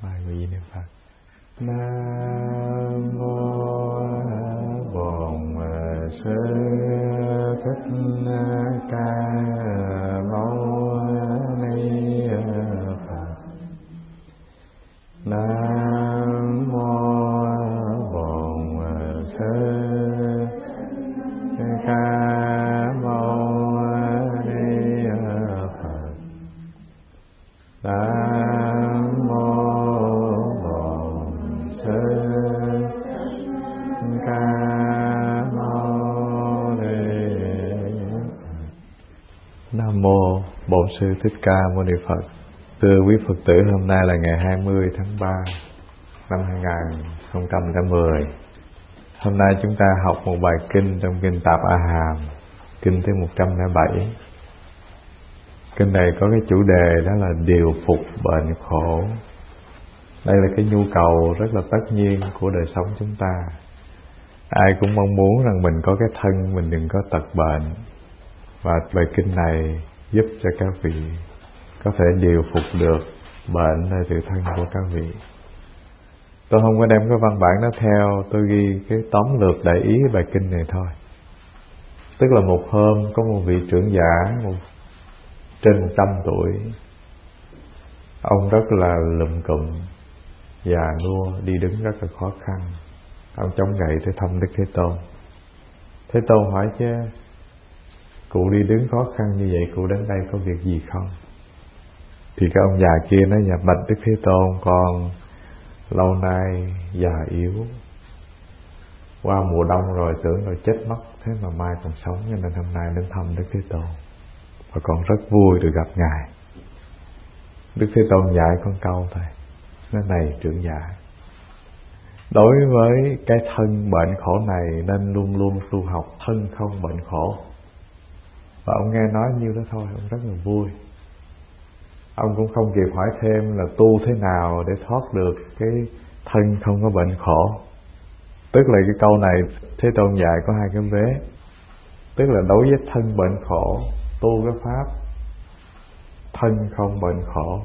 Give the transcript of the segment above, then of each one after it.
Nguyện niệm Phật. Nam mô Bổn Sư Thích Ca Mâu Ni Phật. Nam mô Bổn Sư Ca Mâu Ni Phật. Nam mô Bổn Sư Ca Mâu Ni. Nam mô Bổn Sư Thích Ca Mâu Ni Phật. Thưa quý Phật tử, hôm nay là ngày 20 tháng 3 năm 2010. Hôm nay chúng ta học một bài kinh trong kinh Tạp A Hàm, kinh thứ 107. Kinh này có cái chủ đề đó là điều phục bệnh khổ. Đây là cái nhu cầu rất là tất nhiên của đời sống chúng ta. Ai cũng mong muốn rằng mình có cái thân mình đừng có tật bệnh. Và bài kinh này giúp cho các vị có thể điều phục được bệnh nơi tự thân của các vị. Tôi không có đem cái văn bản đó theo, tôi ghi cái tóm lược đại ý bài kinh này thôi. Tức là một hôm có một vị trưởng giả trên 100 tuổi. Ông rất là lụm cụm, già nua, đi đứng rất là khó khăn. Ông chống gậy tới thăm Đức Thế Tôn. Thế Tôn hỏi chứ, cụ đi đứng khó khăn như vậy, cụ đến đây có việc gì không? Thì cái ông già kia nói: dạ bạch Đức Thế Tôn, con lâu nay già yếu, qua mùa đông rồi tưởng rồi chết mất, thế mà mai còn sống, cho nên hôm nay đến thăm Đức Thế Tôn. Và con rất vui được gặp Ngài. Đức Thế Tôn dạy con câu thôi, nói: này trưởng giả, đối với cái thân bệnh khổ này nên luôn luôn tu học thân không bệnh khổ. Và ông nghe nói nhiêu đó thôi, ông rất là vui. Ông cũng không kịp hỏi thêm là tu thế nào để thoát được cái thân không có bệnh khổ. Tức là cái câu này Thế Tôn dạy có hai cái vế. Tức là đối với thân bệnh khổ, tu cái pháp thân không bệnh khổ.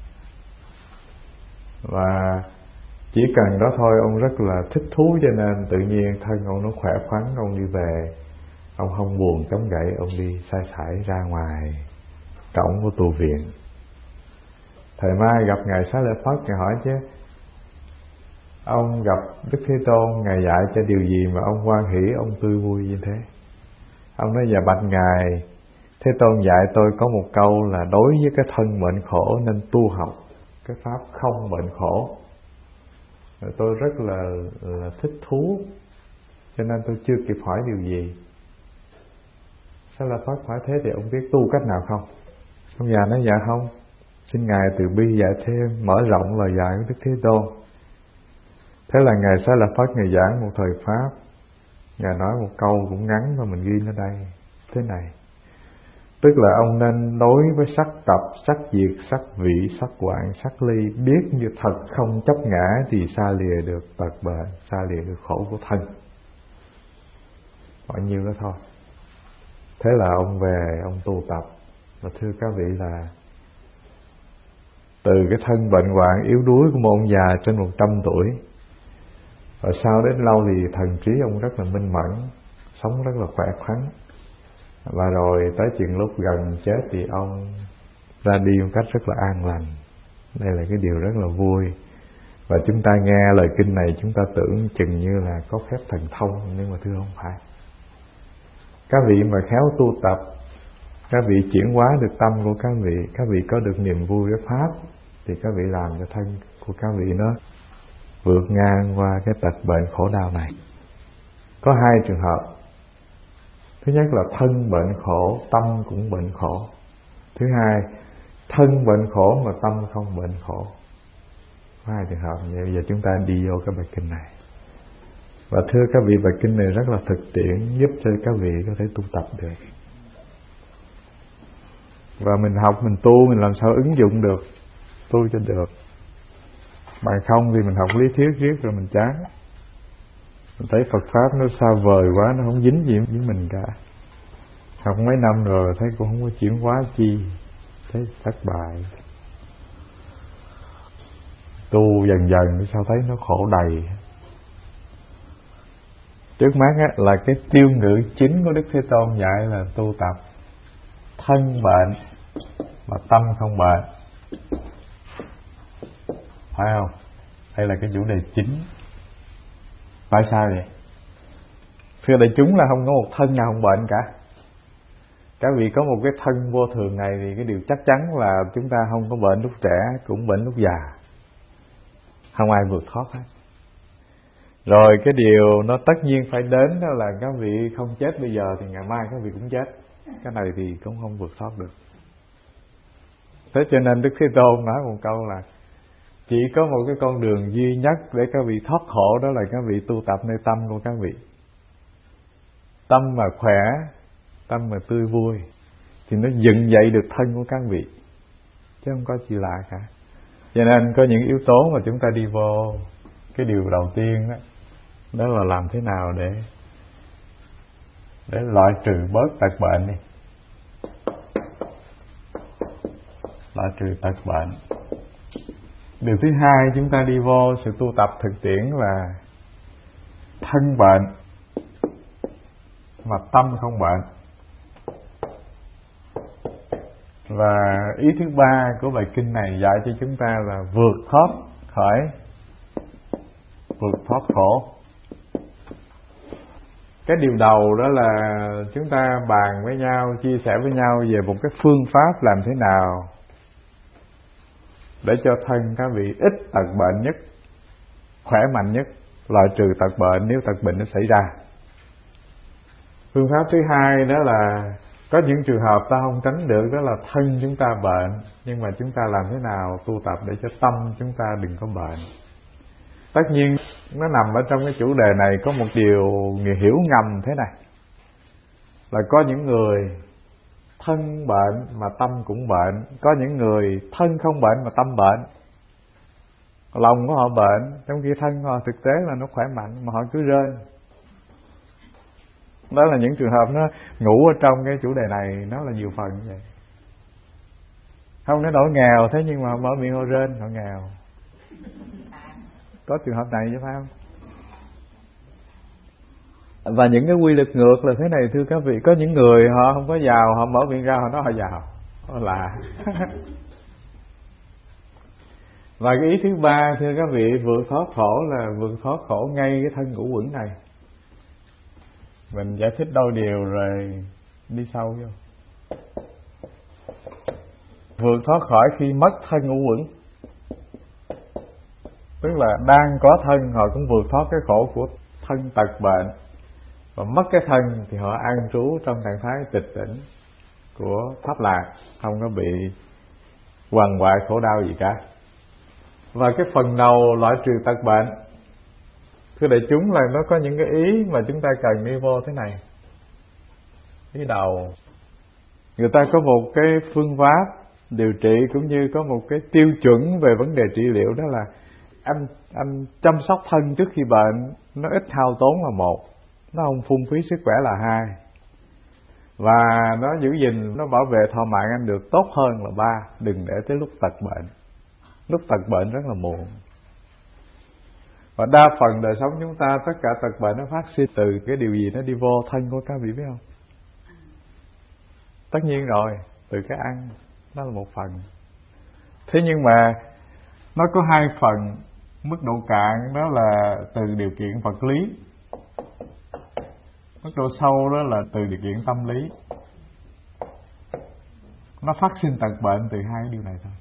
Và chỉ cần đó thôi, ông rất là thích thú, cho nên tự nhiên thân ông nó khỏe khoắn. Ông đi về, ông không buồn chống gậy, ông đi sai sải ra ngoài cổng của tu viện. Thời mai gặp Ngài Xá Lợi Phất, Ngài hỏi chứ, ông gặp Đức Thế Tôn, Ngài dạy cho điều gì mà ông hoan hỷ, ông tươi vui như thế? Ông nói: dạ bạch Ngài, Thế Tôn dạy tôi có một câu là đối với cái thân bệnh khổ nên tu học cái pháp không bệnh khổ. Rồi tôi rất là thích thú, cho nên tôi chưa kịp hỏi điều gì. Xá Lợi Phất hỏi: thế thì ông biết tu cách nào không? Ông già nói: dạ không. Xin Ngài từ bi dạy thêm, mở rộng lời dạy của Đức Thế Tôn. Thế là Ngài Xá Lợi Phất, Ngài giảng một thời pháp. Ngài nói một câu cũng ngắn mà mình ghi ở đây thế này. Tức là ông nên đối với sắc tập, sắc diệt, sắc vị, sắc hoại, sắc ly, biết như thật không chấp ngã thì xa lìa được tật bệnh, xa lìa được khổ của thân. Bao nhiêu đó thôi. Thế là ông về, ông tu tập. Và thưa các vị là từ cái thân bệnh hoạn yếu đuối của một ông già trên 100 tuổi, và sau đến lâu thì thần trí ông rất là minh mẫn, sống rất là khỏe khoắn. Và rồi tới chừng lúc gần chết thì ông ra đi một cách rất là an lành. Đây là cái điều rất là vui. Và chúng ta nghe lời kinh này, chúng ta tưởng chừng như là có phép thần thông, nhưng mà thưa không phải. Các vị mà khéo tu tập, các vị chuyển hóa được tâm của các vị có được niềm vui với pháp, thì các vị làm cho thân của các vị nó vượt ngang qua cái tật bệnh khổ đau này. Có hai trường hợp. Thứ nhất là thân bệnh khổ, tâm cũng bệnh khổ. Thứ hai, thân bệnh khổ mà tâm không bệnh khổ. Có hai trường hợp như vậy. Bây giờ chúng ta đi vô cái bài kinh này. Và thưa các vị, bài kinh này rất là thực tiễn, giúp cho các vị có thể tu tập được. Và mình học, mình tu, mình làm sao ứng dụng được, tu cho được. Bằng không thì mình học lý thuyết riết rồi mình chán. Mình thấy Phật Pháp nó xa vời quá, nó không dính gì với mình cả. Học mấy năm rồi thấy cũng không có chuyển hóa chi, thấy thất bại. tu dần dần sao thấy nó khổ đầy. Trước mắt á, là cái tiêu ngữ chính của Đức Thế Tôn dạy là tu tập thân bệnh mà tâm không bệnh, phải không? Đây là cái chủ đề chính. Tại sao vậy? Thưa đại chúng, là không có một thân nào không bệnh cả. Các vị có một cái thân vô thường này thì cái điều chắc chắn là chúng ta không có bệnh lúc trẻ, cũng bệnh lúc già, không ai vượt thoát hết. Rồi cái điều nó tất nhiên phải đến đó là các vị không chết bây giờ thì ngày mai các vị cũng chết. Cái này thì cũng không vượt thoát được. Thế cho nên Đức Thế Tôn nói một câu là chỉ có một cái con đường duy nhất để các vị thoát khổ, đó là các vị tu tập nơi tâm của các vị. Tâm mà khỏe, tâm mà tươi vui thì nó dựng dậy được thân của các vị, chứ không có gì lạ cả. Cho nên có những yếu tố mà chúng ta đi vô. Cái điều đầu tiên đó là làm thế nào để loại trừ bớt tật bệnh đi, loại trừ tật bệnh. Điều thứ hai chúng ta đi vô sự tu tập thực tiễn là thân bệnh mà tâm không bệnh. Và ý thứ ba của bài kinh này dạy cho chúng ta là vượt thoát khổ. Cái điều đầu đó là chúng ta bàn với nhau, chia sẻ với nhau về một cái phương pháp làm thế nào để cho thân các vị ít tật bệnh nhất, khỏe mạnh nhất, loại trừ tật bệnh nếu tật bệnh nó xảy ra. Phương pháp thứ hai đó là có những trường hợp ta không tránh được, đó là thân chúng ta bệnh, nhưng mà chúng ta làm thế nào tu tập để cho tâm chúng ta đừng có bệnh. Tất nhiên nó nằm ở trong cái chủ đề này có một điều hiểu ngầm thế này, là có những người thân bệnh mà tâm cũng bệnh, có những người thân không bệnh mà tâm bệnh. Lòng của họ bệnh, trong khi thân họ thực tế là nó khỏe mạnh mà họ cứ rên. Đó là những trường hợp nó ngủ ở trong cái chủ đề này, nó là nhiều phần như vậy. Không nó nổi nghèo, thế nhưng mà mở miệng họ rên, họ nghèo. Có trường hợp này chứ phải không? Và những cái quy luật ngược là thế này thưa các vị. Có những người họ không có giàu, họ mở miệng ra họ nói họ giàu, họ lạ. Và cái ý thứ ba thưa các vị, vượt thoát khổ là vượt thoát khổ ngay cái thân ngũ uẩn này. Mình giải thích đôi điều rồi đi sâu vô. Vượt thoát khỏi khi mất thân ngũ uẩn, tức là đang có thân họ cũng vượt thoát cái khổ của thân tật bệnh, và mất cái thân thì họ an trú trong trạng thái tịch tỉnh của pháp lạc, không có bị quằn quại khổ đau gì cả. Và cái phần đầu loại trừ tật bệnh, thưa đại chúng, là nó có những cái ý mà chúng ta cần đi vô thế này. Ý đầu, người ta có một cái phương pháp điều trị cũng như có một cái tiêu chuẩn về vấn đề trị liệu, đó là anh chăm sóc thân trước khi bệnh nó ít hao tốn là một, nó không phung phí sức khỏe là hai, và nó giữ gìn, nó bảo vệ thọ mạng anh được tốt hơn là ba. Đừng để tới lúc tật bệnh. Lúc tật bệnh rất là muộn. Và đa phần đời sống chúng ta, tất cả tật bệnh nó phát sinh từ cái điều gì nó đi vô thân của các vị biết không? Tất nhiên rồi, từ cái ăn, đó là một phần. Thế nhưng mà nó có hai phần. Mức độ cạn đó là từ điều kiện vật lý, mức độ sâu đó là từ điều kiện tâm lý. Nó phát sinh tật bệnh từ hai điều này thôi.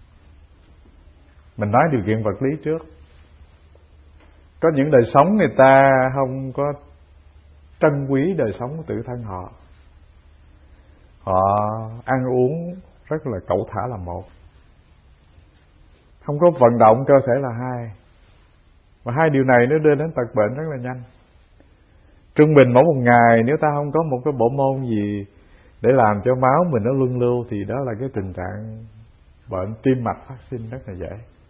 Mình nói điều kiện vật lý trước. Có những đời sống người ta không có trân quý đời sống của tự thân họ. Họ ăn uống rất là cẩu thả là một, không có vận động cơ thể là hai. Và hai điều này nó đưa đến tật bệnh rất là nhanh. Trung bình mỗi một ngày nếu ta không có một cái bộ môn gì để làm cho máu mình nó luân lưu thì đó là cái tình trạng bệnh tim mạch phát sinh rất là dễ.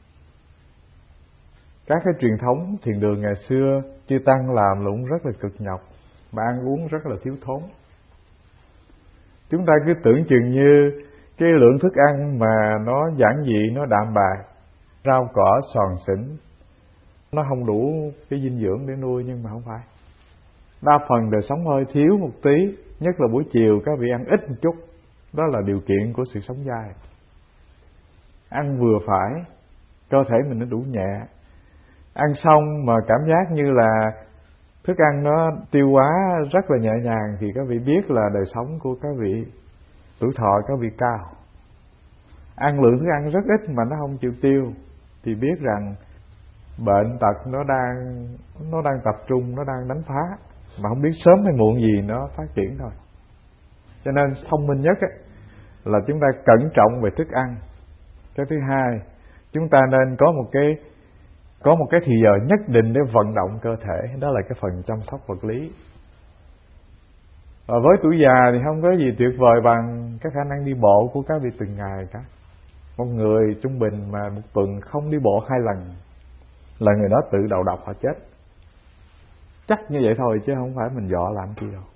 Các cái truyền thống thiền đường ngày xưa chư tăng làm cũng rất là cực nhọc, mà ăn uống rất là thiếu thốn. Chúng ta cứ tưởng chừng như cái lượng thức ăn mà nó giản dị, nó đạm bạc, rau cỏ xòn xỉnh, nó không đủ cái dinh dưỡng để nuôi. Nhưng mà không phải, đa phần đời sống hơi thiếu một tí, nhất là buổi chiều các vị ăn ít một chút. Đó là điều kiện của sự sống dai. Ăn vừa phải, cơ thể mình nó đủ nhẹ. Ăn xong mà cảm giác như là thức ăn nó tiêu hóa rất là nhẹ nhàng, thì các vị biết là đời sống của các vị, tuổi thọ các vị cao. Ăn lượng thức ăn rất ít mà nó không chịu tiêu, thì biết rằng bệnh tật nó đang tập trung, nó đang đánh phá, mà không biết sớm hay muộn gì nó phát triển thôi. Cho nên thông minh nhất ấy, là chúng ta cẩn trọng về thức ăn. Cái thứ hai, chúng ta nên có một cái thì giờ nhất định để vận động cơ thể. Đó là cái phần chăm sóc vật lý. Và với tuổi già thì không có gì tuyệt vời bằng cái khả năng đi bộ của các vị từng ngày cả. Một người trung bình mà một tuần không đi bộ 2 lần là người đó tự đầu độc họ chết. Chắc như vậy thôi chứ không phải mình dọ làm chi đâu.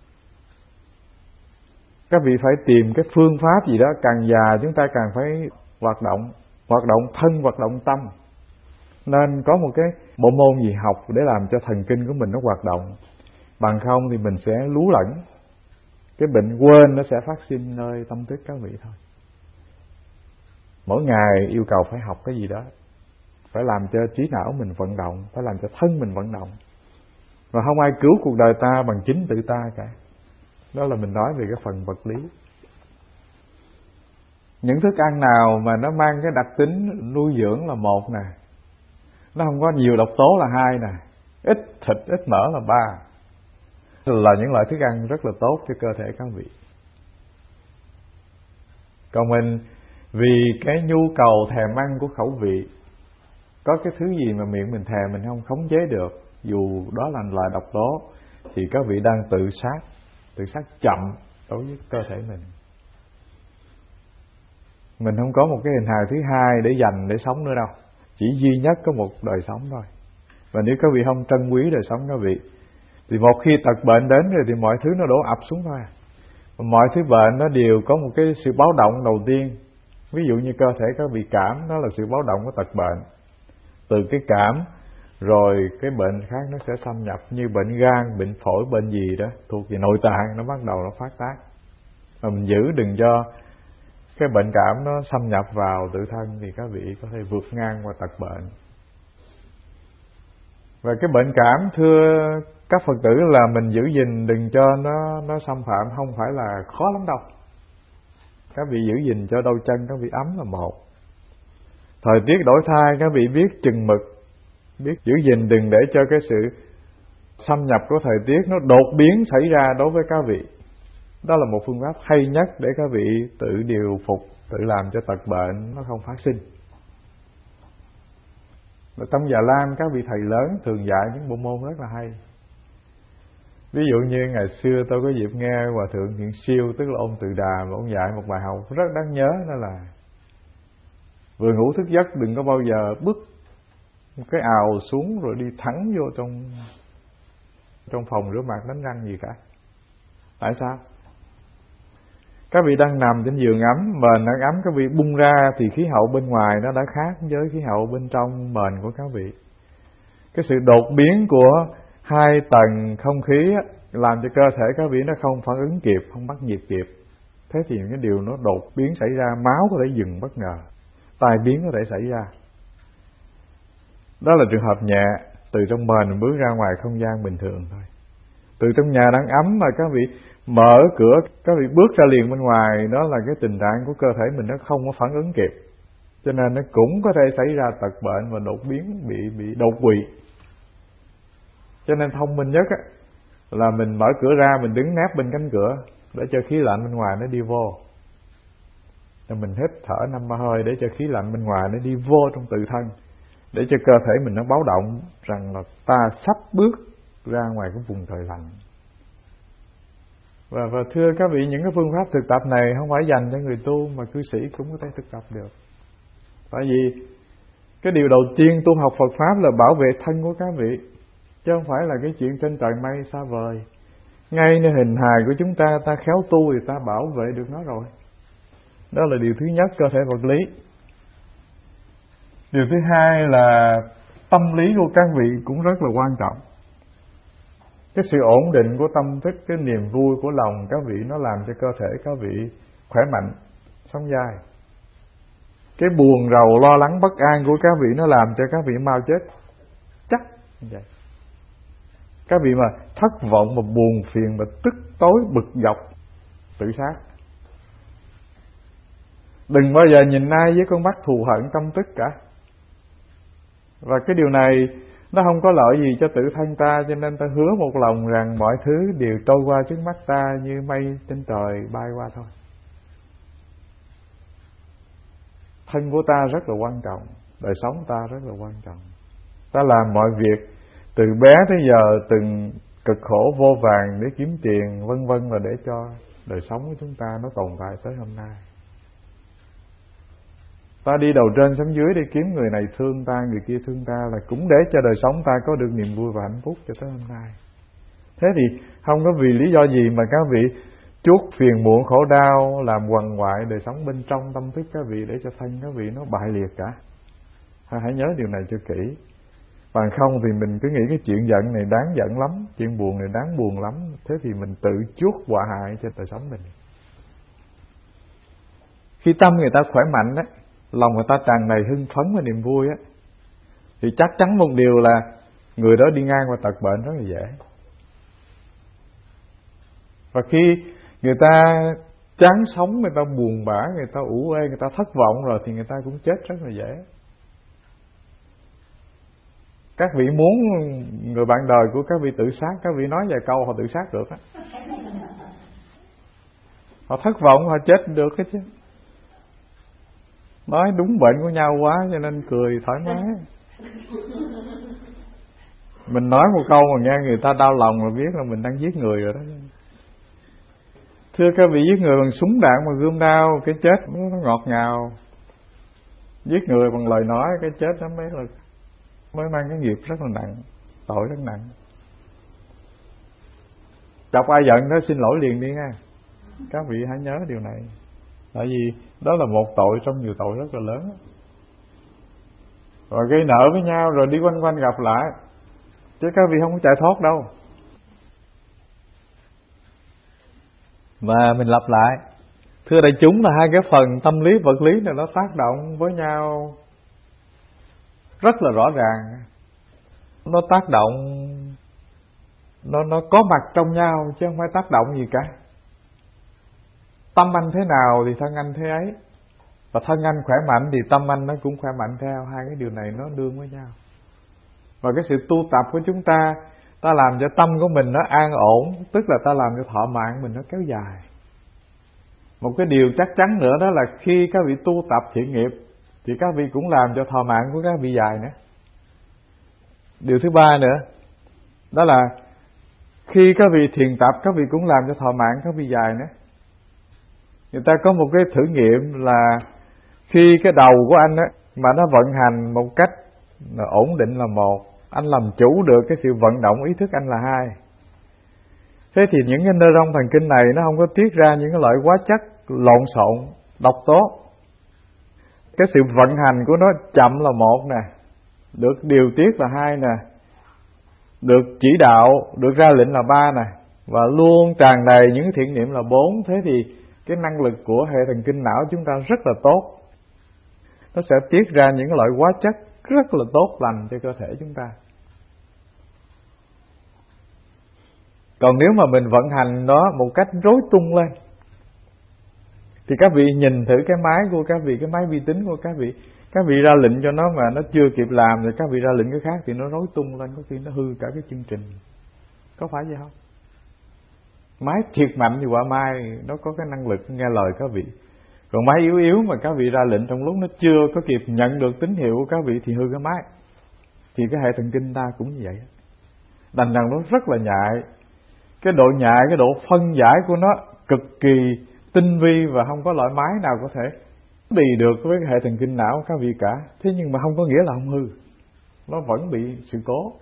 Các vị phải tìm cái phương pháp gì đó. Càng già chúng ta càng phải hoạt động thân, hoạt động tâm. Nên có một cái bộ môn gì học để làm cho thần kinh của mình nó hoạt động. Bằng không thì mình sẽ lú lẫn. Cái bệnh quên nó sẽ phát sinh nơi tâm thức các vị thôi. Mỗi ngày yêu cầu phải học cái gì đó, phải làm cho trí não mình vận động, phải làm cho thân mình vận động. Và không ai cứu cuộc đời ta bằng chính tự ta cả. Đó là mình nói về cái phần vật lý. Những thức ăn nào mà nó mang cái đặc tính nuôi dưỡng là 1 nè, nó không có nhiều độc tố là 2 nè, ít thịt ít mỡ là 3, là những loại thức ăn rất là tốt cho cơ thể các vị. Còn mình vì cái nhu cầu thèm ăn của khẩu vị, có cái thứ gì mà miệng mình thèm mình không khống chế được, dù đó là loại độc tố, thì các vị đang tự sát chậm đối với cơ thể mình. Mình không có một cái hình hài thứ hai để dành để sống nữa đâu. Chỉ duy nhất có một đời sống thôi. Và nếu các vị không trân quý đời sống các vị, thì một khi tật bệnh đến rồi thì mọi thứ nó đổ ập xuống thôi. Và mọi thứ bệnh nó đều có một cái sự báo động đầu tiên. Ví dụ như cơ thể các vị cảm, đó là sự báo động của tật bệnh. Từ cái cảm rồi cái bệnh khác nó sẽ xâm nhập, như bệnh gan, bệnh phổi, bệnh gì đó thuộc về nội tạng, nó bắt đầu nó phát tác. Mà mình giữ đừng cho cái bệnh cảm nó xâm nhập vào tự thân, thì các vị có thể vượt ngang qua tật bệnh. Và cái bệnh cảm, thưa các Phật tử, là mình giữ gìn đừng cho nó xâm phạm, không phải là khó lắm đâu. Các vị giữ gìn cho đôi chân các vị ấm là 1. Thời tiết đổi thay các vị biết chừng mực, biết giữ gìn đừng để cho cái sự xâm nhập của thời tiết nó đột biến xảy ra đối với các vị. Đó là một phương pháp hay nhất để các vị tự điều phục, tự làm cho tật bệnh nó không phát sinh. Và trong Già Lam, các vị thầy lớn thường dạy những bộ môn rất là hay. Ví dụ như ngày xưa tôi có dịp nghe Hòa Thượng Thiện Siêu, tức là ông Từ Đà, mà ông dạy một bài học rất đáng nhớ, đó là vừa ngủ thức giấc đừng có bao giờ bước một cái ào xuống rồi đi thẳng vô trong phòng rửa mặt đánh răng gì cả. Tại sao? Các vị đang nằm trên giường ấm, mền đang ấm, các vị bung ra thì khí hậu bên ngoài nó đã khác với khí hậu bên trong mền của các vị. Cái sự đột biến của 2 tầng không khí làm cho cơ thể các vị nó không phản ứng kịp, không bắt nhịp kịp. Thế thì cái điều nó đột biến xảy ra, máu có thể dừng bất ngờ, tai biến có thể xảy ra. Đó là trường hợp nhẹ, từ trong mền bước ra ngoài không gian bình thường thôi. Từ trong nhà đang ấm mà các vị mở cửa, các vị bước ra liền bên ngoài, đó là cái tình trạng của cơ thể mình nó không có phản ứng kịp. Cho nên nó cũng có thể xảy ra tật bệnh và đột biến, bị đột quỵ. Cho nên thông minh nhất là mình mở cửa ra, mình đứng nép bên cánh cửa để cho khí lạnh bên ngoài nó đi vô. Rồi mình hít thở 5-3 hơi để cho khí lạnh bên ngoài nó đi vô trong tự thân, để cho cơ thể mình nó báo động rằng là ta sắp bước ra ngoài cái vùng trời lạnh. Và thưa các vị, những cái phương pháp thực tập này không phải dành cho người tu, mà cư sĩ cũng có thể thực tập được. Tại vì cái điều đầu tiên tu học Phật Pháp là bảo vệ thân của các vị, chứ không phải là cái chuyện trên trời mây xa vời. Ngay nơi hình hài của chúng ta, ta khéo tu thì ta bảo vệ được nó rồi. Đó là điều thứ nhất, cơ thể vật lý. Điều thứ hai là tâm lý của các vị cũng rất là quan trọng. Cái sự ổn định của tâm thức, cái niềm vui của lòng các vị nó làm cho cơ thể các vị khỏe mạnh, sống dai. Cái buồn rầu lo lắng bất an của các vị nó làm cho các vị mau chết chắc như vậy. Các vị mà thất vọng, mà buồn phiền, mà tức tối bực dọc, tự sát. Đừng bao giờ nhìn ai với con mắt thù hận tâm tức cả. Và cái điều này nó không có lợi gì cho tự thân ta, cho nên ta hứa một lòng rằng mọi thứ đều trôi qua trước mắt ta như mây trên trời bay qua thôi. Thân của ta rất là quan trọng, đời sống ta rất là quan trọng. Ta làm mọi việc từ bé tới giờ từng cực khổ vô vàn để kiếm tiền vân vân, là để cho đời sống của chúng ta nó tồn tại tới hôm nay. Ta đi đầu trên xuống dưới để kiếm người này thương ta, người kia thương ta, là cũng để cho đời sống ta có được niềm vui và hạnh phúc cho tới hôm nay. Thế thì không có vì lý do gì mà các vị chuốc phiền muộn khổ đau, làm quằn quại đời sống bên trong tâm thức các vị để cho thân các vị nó bại liệt cả. Hãy nhớ điều này cho kỹ. Bằng không thì mình cứ nghĩ cái chuyện giận này đáng giận lắm, chuyện buồn này đáng buồn lắm, thế thì mình tự chuốc họa hại cho đời sống mình. Khi tâm người ta khỏe mạnh á, lòng người ta tràn đầy hưng phấn và niềm vui á, thì chắc chắn một điều là người đó đi ngang qua tật bệnh rất là dễ. Và khi người ta chán sống, người ta buồn bã, người ta ủ ê, người ta thất vọng rồi thì người ta cũng chết rất là dễ. Các vị muốn người bạn đời của các vị tự sát, các vị nói vài câu họ tự sát được á. Họ thất vọng họ chết được hết chứ. Nói đúng bệnh của nhau quá cho nên cười thoải mái. Mình nói một câu mà nghe người ta đau lòng là biết là mình đang giết người rồi đó. Thưa các vị, giết người bằng súng đạn mà gươm đao, cái chết nó ngọt ngào. Giết người bằng lời nói, cái chết nó mới mang cái nghiệp rất là nặng, tội rất nặng. Chọc ai giận đó xin lỗi liền đi nha. Các vị hãy nhớ điều này. Tại vì đó là một tội trong nhiều tội rất là lớn. Rồi gây nợ với nhau rồi đi quanh quanh gặp lại, chứ các vị không có chạy thoát đâu. Và mình lặp lại, thưa đại chúng, là hai cái phần tâm lý vật lý này nó tác động với nhau rất là rõ ràng. Nó tác động, nó có mặt trong nhau chứ không phải tác động gì cả. Tâm anh thế nào thì thân anh thế ấy, và thân anh khỏe mạnh thì tâm anh nó cũng khỏe mạnh theo. Hai cái điều này nó đương với nhau. Và cái sự tu tập của chúng ta, ta làm cho tâm của mình nó an ổn, tức là ta làm cho thọ mạng mình nó kéo dài. Một cái điều chắc chắn nữa đó là khi các vị tu tập thiện nghiệp thì các vị cũng làm cho thọ mạng của các vị dài nữa. Điều thứ ba nữa đó là khi các vị thiền tập, các vị cũng làm cho thọ mạng các vị dài nữa. Người ta có một cái thử nghiệm là khi cái đầu của anh á mà nó vận hành một cách ổn định là một, anh làm chủ được cái sự vận động ý thức anh là hai. Thế thì những cái neuron thần kinh này nó không có tiết ra những cái loại hóa chất lộn xộn, độc tố. Cái sự vận hành của nó chậm là một nè, được điều tiết là hai nè, được chỉ đạo, được ra lệnh là ba nè, và luôn tràn đầy những thiện niệm là bốn. Thế thì cái năng lực của hệ thần kinh não chúng ta rất là tốt. Nó sẽ tiết ra những cái loại hóa chất rất là tốt lành cho cơ thể chúng ta. Còn nếu mà mình vận hành nó một cách rối tung lên thì các vị nhìn thử cái máy của các vị, cái máy vi tính của các vị ra lệnh cho nó mà nó chưa kịp làm rồi các vị ra lệnh cái khác thì nó rối tung lên, có khi nó hư cả cái chương trình. Có phải vậy không? Máy thiệt mạnh thì quả mai nó có cái năng lực nghe lời các vị. Còn máy yếu yếu mà các vị ra lệnh trong lúc nó chưa có kịp nhận được tín hiệu của các vị thì hư cái máy. Thì cái hệ thần kinh ta cũng như vậy. Đành rằng nó rất là nhạy. Cái độ nhạy, cái độ phân giải của nó cực kỳ tinh vi và không có loại máy nào có thể bị được với cái hệ thần kinh não của các vị cả. Thế nhưng mà không có nghĩa là không hư. Nó vẫn bị sự cố.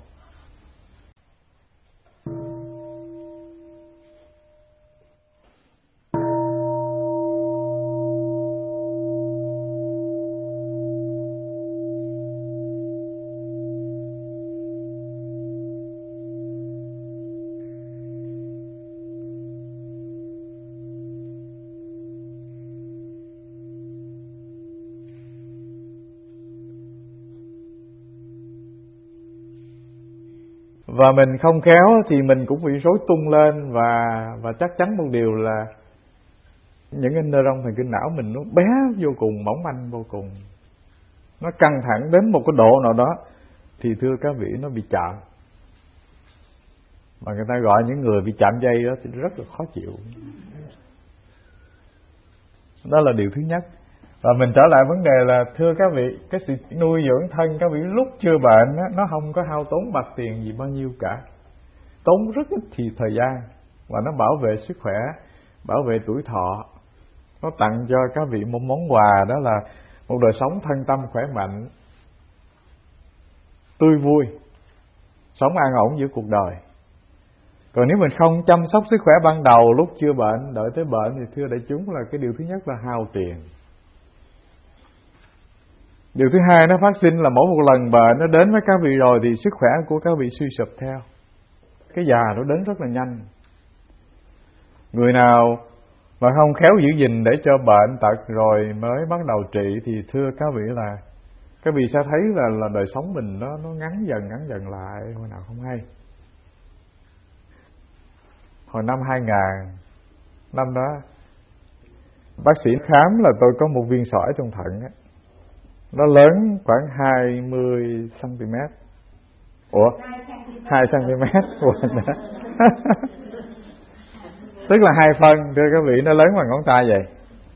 Và mình không khéo thì mình cũng bị rối tung lên. Và chắc chắn một điều là những cái neuron thần kinh não mình nó bé vô cùng, mỏng manh vô cùng. Nó căng thẳng đến một cái độ nào đó thì thưa các vị nó bị chạm. Mà người ta gọi những người bị chạm dây đó thì rất là khó chịu. Đó là điều thứ nhất. Và mình trở lại vấn đề là thưa các vị, cái sự nuôi dưỡng thân các vị lúc chưa bệnh đó, nó không có hao tốn bạc tiền gì bao nhiêu cả. Tốn rất ít thì thời gian. Và nó bảo vệ sức khỏe, bảo vệ tuổi thọ. Nó tặng cho các vị một món quà, đó là một đời sống thân tâm khỏe mạnh, tươi vui, sống an ổn giữa cuộc đời. Còn nếu mình không chăm sóc sức khỏe ban đầu lúc chưa bệnh, đợi tới bệnh thì thưa đại chúng là cái điều thứ nhất là hao tiền. Điều thứ hai nó phát sinh là mỗi một lần bệnh nó đến với các vị rồi thì sức khỏe của các vị suy sụp theo. Cái già nó đến rất là nhanh. Người nào mà không khéo giữ gìn để cho bệnh tật rồi mới bắt đầu trị thì thưa các vị là các vị sẽ thấy là đời sống mình nó ngắn dần lại, hồi nào không hay. Hồi năm 2000, năm đó bác sĩ khám là tôi có một viên sỏi trong thận á. Nó lớn khoảng 20 cm. Ủa? 2 cm. Tức là 2 phân, thưa các vị, nó lớn bằng ngón tay vậy.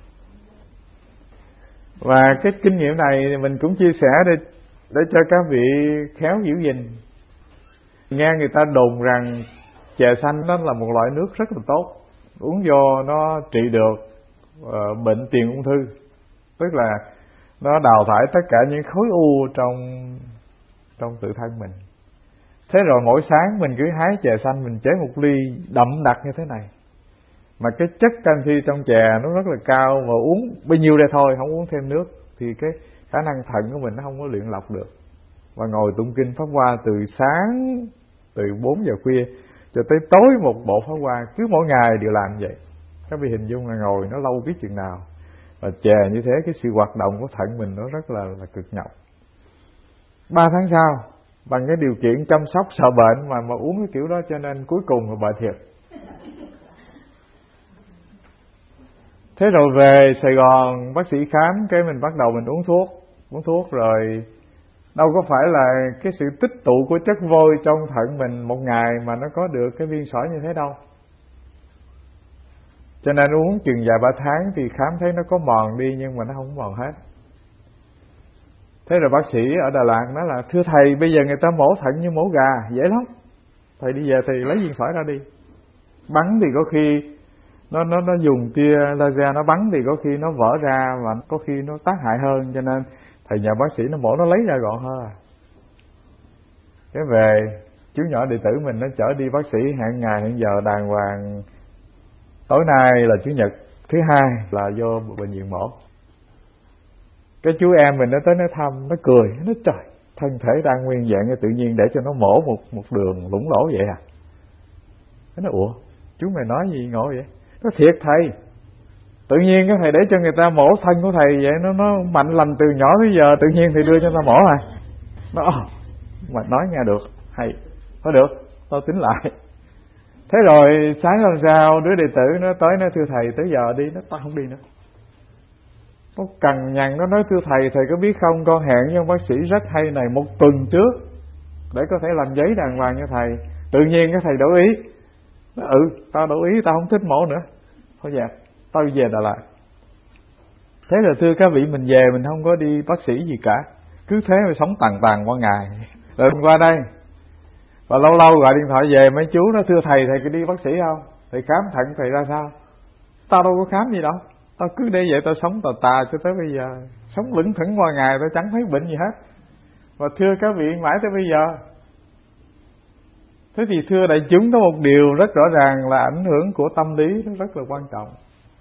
Và cái kinh nghiệm này thì mình cũng chia sẻ để cho các vị khéo giữ gìn. Nghe người ta đồn rằng chè xanh đó là một loại nước rất là tốt, uống vô nó trị được bệnh tiền ung thư. Tức là nó đào thải tất cả những khối u trong tự thân mình. Thế rồi mỗi sáng mình cứ hái chè xanh, mình chế một ly đậm đặc như thế này. Mà cái chất canxi trong chè nó rất là cao, và uống bao nhiêu đây thôi, không uống thêm nước thì cái khả năng thận của mình nó không có luyện lọc được. Và ngồi tụng kinh pháp hoa từ sáng, từ 4 giờ khuya cho tới tối một bộ pháp hoa, cứ mỗi ngày đều làm vậy. Các vị hình dung là ngồi nó lâu biết chừng nào. Và chè như thế, cái sự hoạt động của thận mình nó rất là cực nhọc. 3 tháng sau, bằng cái điều kiện chăm sóc sợ bệnh mà uống cái kiểu đó, cho nên cuối cùng là bệnh thiệt. Thế rồi về Sài Gòn bác sĩ khám, cái mình bắt đầu mình uống thuốc rồi đâu có phải là cái sự tích tụ của chất vôi trong thận mình một ngày mà nó có được cái viên sỏi như thế đâu. Cho nên uống chừng vài 3 tháng thì khám thấy nó có mòn đi, nhưng mà nó không mòn hết. Thế rồi bác sĩ ở Đà Lạt nói là thưa thầy, bây giờ người ta mổ thận như mổ gà, dễ lắm. Thầy đi về thì lấy viên sỏi ra đi. Bắn thì có khi nó dùng tia laser nó bắn thì có khi nó vỡ ra, và có khi nó tác hại hơn, cho nên thầy nhờ bác sĩ nó mổ nó lấy ra gọn hơn. Cái về chú nhỏ đệ tử mình nó chở đi bác sĩ hẹn ngày hẹn giờ đàng hoàng. Tối nay là chủ nhật, thứ hai là vô bệnh viện mổ. Cái chú em mình nó tới nó thăm, nó cười, nó trời, thân thể đang nguyên vẹn tự nhiên để cho nó mổ một đường lủng lỗ vậy à? Nó nói ủa, chú mày nói gì ngộ vậy? Nó thiệt thầy, tự nhiên cái thầy để cho người ta mổ thân của thầy vậy, nó mạnh lành từ nhỏ tới giờ, tự nhiên thầy đưa cho ta mổ à? Nó mà nói nghe được, hay, thôi được, tao tính lại. Thế rồi sáng hôm sau đứa đệ tử nó tới nó thưa thầy tới giờ đi, nó tao không đi nữa. Nó cằn nhằn, nó nói thưa thầy có biết không, con hẹn với ông bác sĩ rất hay này 1 tuần trước để có thể làm giấy đàng hoàng cho thầy. Tự nhiên cái thầy đổi ý. Nó, tao đổi ý, tao không thích mổ nữa. Thôi dạ, tao về Đà Lạt. Thế rồi thưa các vị, mình về mình không có đi bác sĩ gì cả, cứ thế mà sống tàn qua ngày. Rồi mình qua đây và lâu lâu gọi điện thoại về mấy chú nó thưa thầy có đi bác sĩ không, thầy khám thận thầy ra sao. Tao đâu có khám gì đâu, tao cứ để vậy tao sống tà cho tới bây giờ, sống lững thững qua ngày, tao chẳng thấy bệnh gì hết. Và thưa các vị, mãi tới bây giờ. Thế thì thưa đại chúng, có một điều rất rõ ràng là ảnh hưởng của tâm lý nó rất là quan trọng.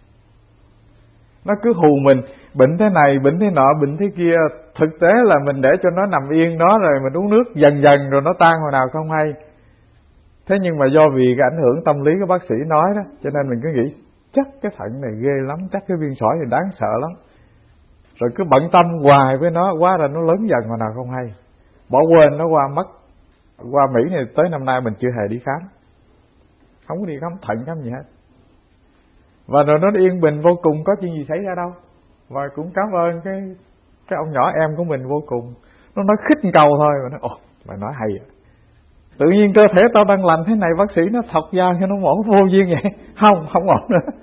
Nó cứ hù mình bệnh thế này, bệnh thế nọ, bệnh thế kia. Thực tế là mình để cho nó nằm yên đó, rồi mình uống nước dần dần rồi nó tan hồi nào không hay. Thế nhưng mà do vì cái ảnh hưởng tâm lý của bác sĩ nói đó, cho nên mình cứ nghĩ chắc cái thận này ghê lắm, chắc cái viên sỏi này đáng sợ lắm. Rồi cứ bận tâm hoài với nó, quá là nó lớn dần hồi nào không hay. Bỏ quên nó qua mất. Qua Mỹ này tới năm nay mình chưa hề đi khám, không có đi khám thận khám gì hết. Và rồi nó yên bình vô cùng, có chuyện gì xảy ra đâu. Và cũng cảm ơn cái ông nhỏ em của mình vô cùng. Nó nói khích cầu thôi mà nó mày nói hay à. Tự nhiên cơ thể tao đang lành thế này, bác sĩ nó thọc dao cho nó mổ vô duyên vậy. Không ổn nữa.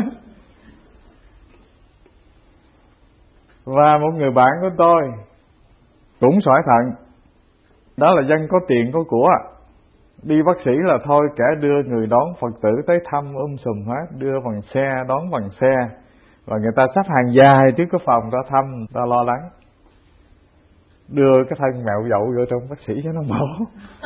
Và một người bạn của tôi cũng sỏi thận. Đó là dân có tiền có của. Đi bác sĩ là thôi kẻ đưa người đón Phật tử tới thăm sùm hết. Đưa bằng xe, đón bằng xe. Và người ta xách hàng dài trước cái phòng ta thăm, ta lo lắng. Đưa cái thân mẹo dậu vô trong bác sĩ cho nó mổ.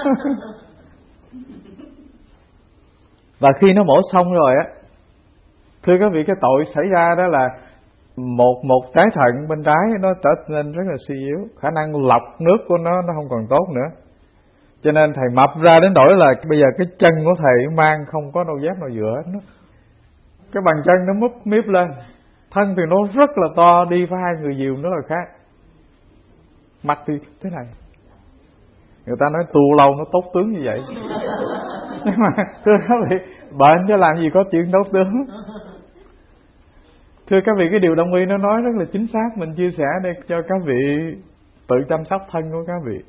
Và khi nó mổ xong rồi á, thưa các vị, cái tội xảy ra đó là một trái thận bên trái nó trở nên rất là suy yếu, khả năng lọc nước của nó không còn tốt nữa. Cho nên thầy mập ra đến nỗi là bây giờ cái chân của thầy mang không có đôi dép nào dựa hết. Cái bàn chân nó múp míp lên, thân thì nó rất là to, đi phải 2 người dìu nữa là khác. Mặt thì thế này. Người ta nói tu lâu nó tốt tướng như vậy. Nhưng mà thưa các vị, bệnh chứ làm gì có chuyện tốt tướng. Thưa các vị, cái điều Đông Y nó nói rất là chính xác. Mình chia sẻ để cho các vị tự chăm sóc thân của các vị.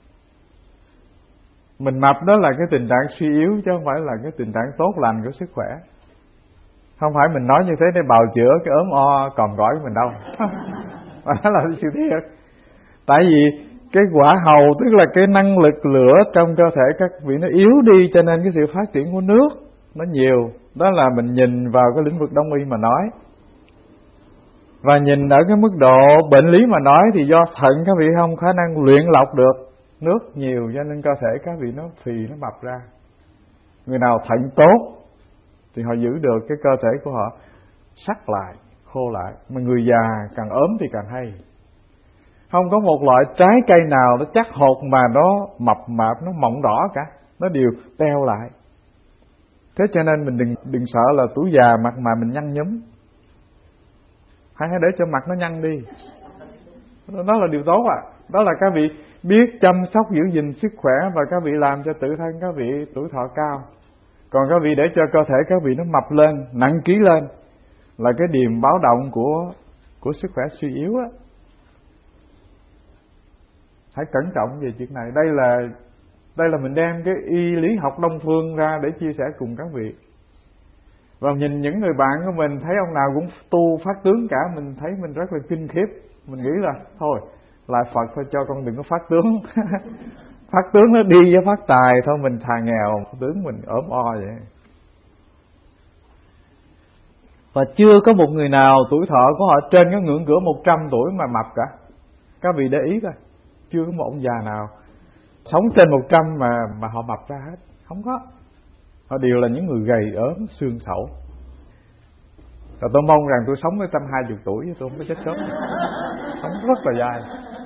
Mình mập đó là cái tình trạng suy yếu, chứ không phải là cái tình trạng tốt lành của sức khỏe. Không phải mình nói như thế để bào chữa cái ốm o còm gỏi của mình đâu. Mà đó là sự thiệt. Tại vì cái quả hầu, tức là cái năng lực lửa trong cơ thể các vị nó yếu đi, cho nên cái sự phát triển của nước nó nhiều. Đó là mình nhìn vào cái lĩnh vực Đông Y mà nói. Và nhìn ở cái mức độ bệnh lý mà nói thì do thận các vị không khả năng luyện lọc được nước nhiều, cho nên cơ thể các vị nó phì, nó mập ra. Người nào thận tốt thì họ giữ được cái cơ thể của họ sắc lại, khô lại. Mà người già càng ốm thì càng hay. Không có một loại trái cây nào nó chắc hột mà nó mập mạp, nó mọng đỏ cả. Nó đều teo lại. Thế cho nên mình đừng sợ là tuổi già mặt mà mình nhăn nhúm. Hãy để cho mặt nó nhăn đi. Đó là điều tốt à. Đó là các vị biết chăm sóc giữ gìn sức khỏe, và các vị làm cho tự thân các vị tuổi thọ cao. Còn các vị để cho cơ thể các vị nó mập lên, nặng ký lên, là cái điềm báo động của sức khỏe suy yếu á. Hãy cẩn trọng về chuyện này. Đây là mình đem cái y lý học Đông phương ra để chia sẻ cùng các vị. Và nhìn những người bạn của mình, thấy ông nào cũng tu phát tướng cả, mình thấy mình rất là kinh khiếp. Mình nghĩ là thôi, lại Phật thôi, cho con đừng có phát tướng. Phát tướng nó đi với phát tài thôi, mình thà nghèo, tướng mình ốm o vậy. Và chưa có một người nào tuổi thọ của họ trên cái ngưỡng cửa 100 tuổi mà mập cả. Các vị để ý coi, chưa có một ông già nào sống trên 100 mà họ mập ra hết. Không có. Họ đều là những người gầy ốm, xương xẩu. Và tôi mong rằng tôi sống tới 120 tuổi, tôi không có chết sớm. Sống rất là dài.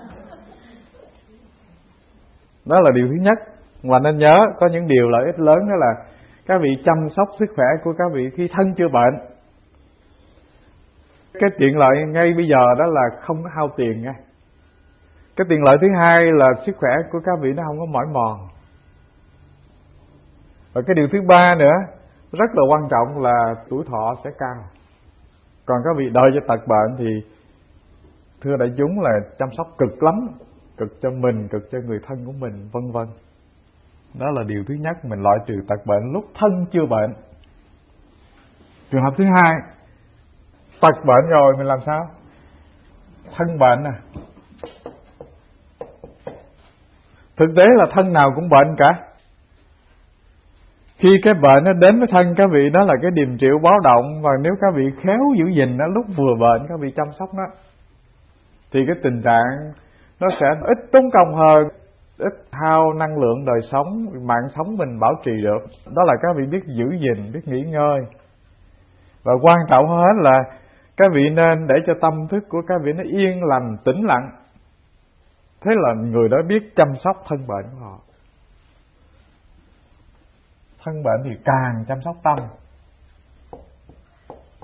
Đó là điều thứ nhất. Và nên nhớ có những điều lợi ích lớn, đó là các vị chăm sóc sức khỏe của các vị khi thân chưa bệnh. Cái tiện lợi ngay bây giờ đó là không có hao tiền nha. Cái tiện lợi thứ hai là sức khỏe của các vị nó không có mỏi mòn. Và cái điều thứ ba nữa rất là quan trọng là tuổi thọ sẽ cao. Còn các vị đợi cho tật bệnh thì thưa đại chúng là chăm sóc cực lắm, cực cho mình, cực cho người thân của mình, vân vân. Đó là điều thứ nhất, mình loại trừ tật bệnh lúc thân chưa bệnh. Trường hợp thứ hai, tật bệnh rồi mình làm sao? Thân bệnh à. Thực tế là thân nào cũng bệnh cả. Khi cái bệnh nó đến với thân các vị, đó là cái điềm triệu báo động. Và nếu các vị khéo giữ gìn nó lúc vừa bệnh, các vị chăm sóc nó, thì cái tình trạng nó sẽ ít tốn công hơn, ít hao năng lượng đời sống, mạng sống mình bảo trì được. Đó là các vị biết giữ gìn, biết nghỉ ngơi. Và quan trọng hơn hết là các vị nên để cho tâm thức của các vị nó yên lành, tĩnh lặng. Thế là người đó biết chăm sóc thân bệnh của họ. Thân bệnh thì càng chăm sóc tâm.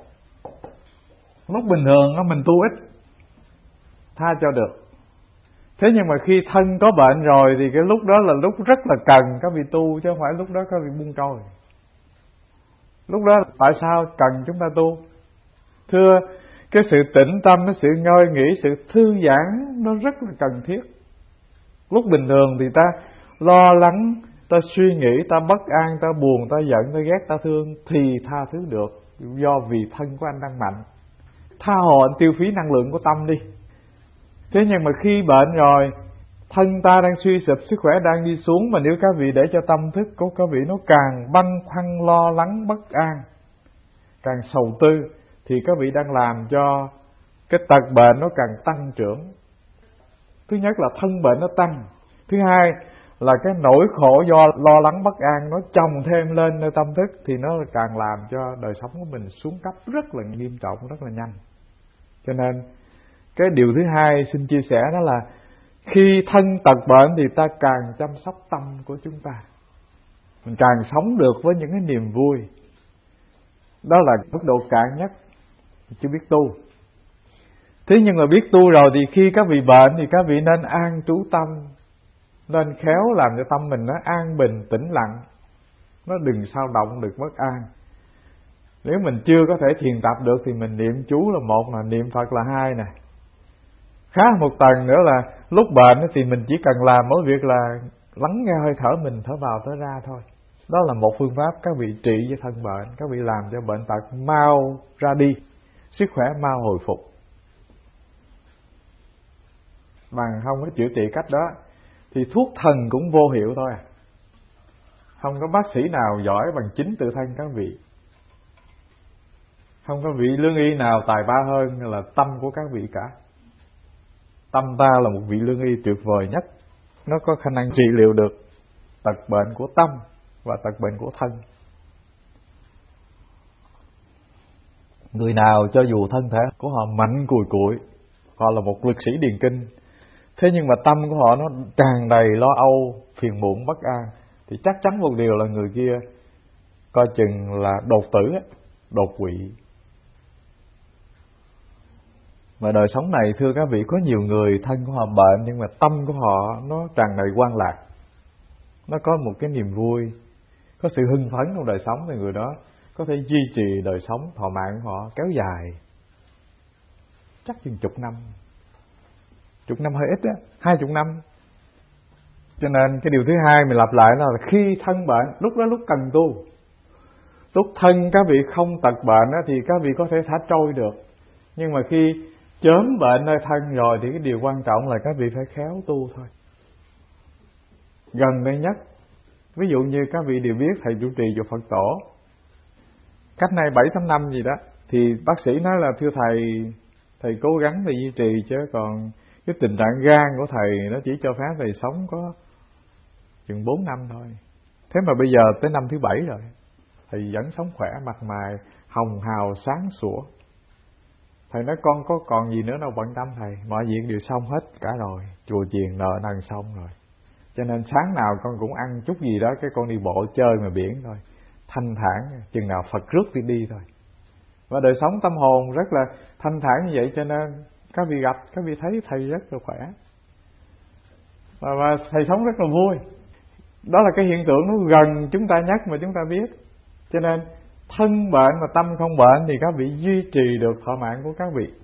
Lúc bình thường mình tu ít, tha cho được. Thế nhưng mà khi thân có bệnh rồi thì cái lúc đó là lúc rất là cần các vị tu, chứ không phải lúc đó các vị buông trôi. Lúc đó tại sao cần chúng ta tu? Thưa, cái sự tĩnh tâm, cái sự ngơi nghỉ, sự thư giãn nó rất là cần thiết. Lúc bình thường thì ta lo lắng, ta suy nghĩ, ta bất an, ta buồn, ta giận, ta ghét, ta thương thì tha thứ được, do vì thân của anh đang mạnh. Tha hồ anh tiêu phí năng lượng của tâm đi. Thế nhưng mà khi bệnh rồi, thân ta đang suy sụp, sức khỏe đang đi xuống, mà nếu các vị để cho tâm thức của các vị nó càng băn khoăn lo lắng bất an, càng sầu tư, thì các vị đang làm cho cái tật bệnh nó càng tăng trưởng. Thứ nhất là thân bệnh nó tăng, thứ hai là cái nỗi khổ do lo lắng bất an nó chồng thêm lên nơi tâm thức, thì nó càng làm cho đời sống của mình xuống cấp rất là nghiêm trọng, rất là nhanh. Cho nên cái điều thứ hai xin chia sẻ đó là khi thân tật bệnh thì ta càng chăm sóc tâm của chúng ta, mình càng sống được với những cái niềm vui. Đó là mức độ cạn nhất, chưa biết tu. Thế nhưng mà biết tu rồi thì khi các vị bệnh thì các vị nên an trú tâm, nên khéo làm cho tâm mình nó an bình tĩnh lặng, nó đừng sao động, được bất an. Nếu mình chưa có thể thiền tập được thì mình niệm chú là một, là niệm Phật là hai nè. Khá một tầng nữa là lúc bệnh thì mình chỉ cần làm mỗi việc là lắng nghe hơi thở mình, thở vào thở ra thôi. Đó là một phương pháp các vị trị với thân bệnh, các vị làm cho bệnh tật mau ra đi, sức khỏe mau hồi phục. Bằng không có chữa trị cách đó thì thuốc thần cũng vô hiệu thôi à. Không có bác sĩ nào giỏi bằng chính tự thân các vị. Không có vị lương y nào tài ba hơn là tâm của các vị cả. Tâm ta là một vị lương y tuyệt vời nhất, nó có khả năng trị liệu được tật bệnh của tâm và tật bệnh của thân. Người nào cho dù thân thể của họ mạnh cùi cụi, họ là một lực sĩ điền kinh, thế nhưng mà tâm của họ nó tràn đầy lo âu, phiền muộn, bất an, thì chắc chắn một điều là người kia coi chừng là đột tử, đột quỵ. Mà đời sống này thưa các vị, có nhiều người thân của họ bệnh nhưng mà tâm của họ nó tràn đầy quan lạc, nó có một cái niềm vui, có sự hưng phấn trong đời sống, thì người đó có thể duy trì đời sống thọ mạng của họ kéo dài chắc chừng chục năm. Chục năm hơi ít á, 20 năm. Cho nên cái điều thứ hai mình lặp lại là khi thân bệnh, lúc đó lúc cần tu. Lúc thân các vị không tật bệnh á, thì các vị có thể thả trôi được. Nhưng mà khi chớm bệnh nơi thân rồi thì cái điều quan trọng là các vị phải khéo tu thôi. Gần đây nhất, ví dụ như các vị đều biết thầy chủ trì chùa Phật Tổ, cách nay 7-8 năm gì đó, thì bác sĩ nói là thưa thầy cố gắng để duy trì, chứ còn cái tình trạng gan của thầy nó chỉ cho phép thầy sống có chừng 4 năm thôi. Thế mà bây giờ tới năm thứ 7 rồi, thầy vẫn sống khỏe, mặt mày hồng hào sáng sủa. Thầy nói con có còn gì nữa đâu bận tâm thầy, mọi việc đều xong hết cả rồi, chùa chiền nợ nần xong rồi. Cho nên sáng nào con cũng ăn chút gì đó, cái con đi bộ chơi ngoài biển thôi, thanh thản, chừng nào Phật rước thì đi thôi. Và đời sống tâm hồn rất là thanh thản như vậy, cho nên các vị gặp, các vị thấy thầy rất là khỏe. Và thầy sống rất là vui. Đó là cái hiện tượng nó gần chúng ta nhất mà chúng ta biết. Cho nên thân bệnh mà tâm không bệnh thì các vị duy trì được thọ mạng của các vị.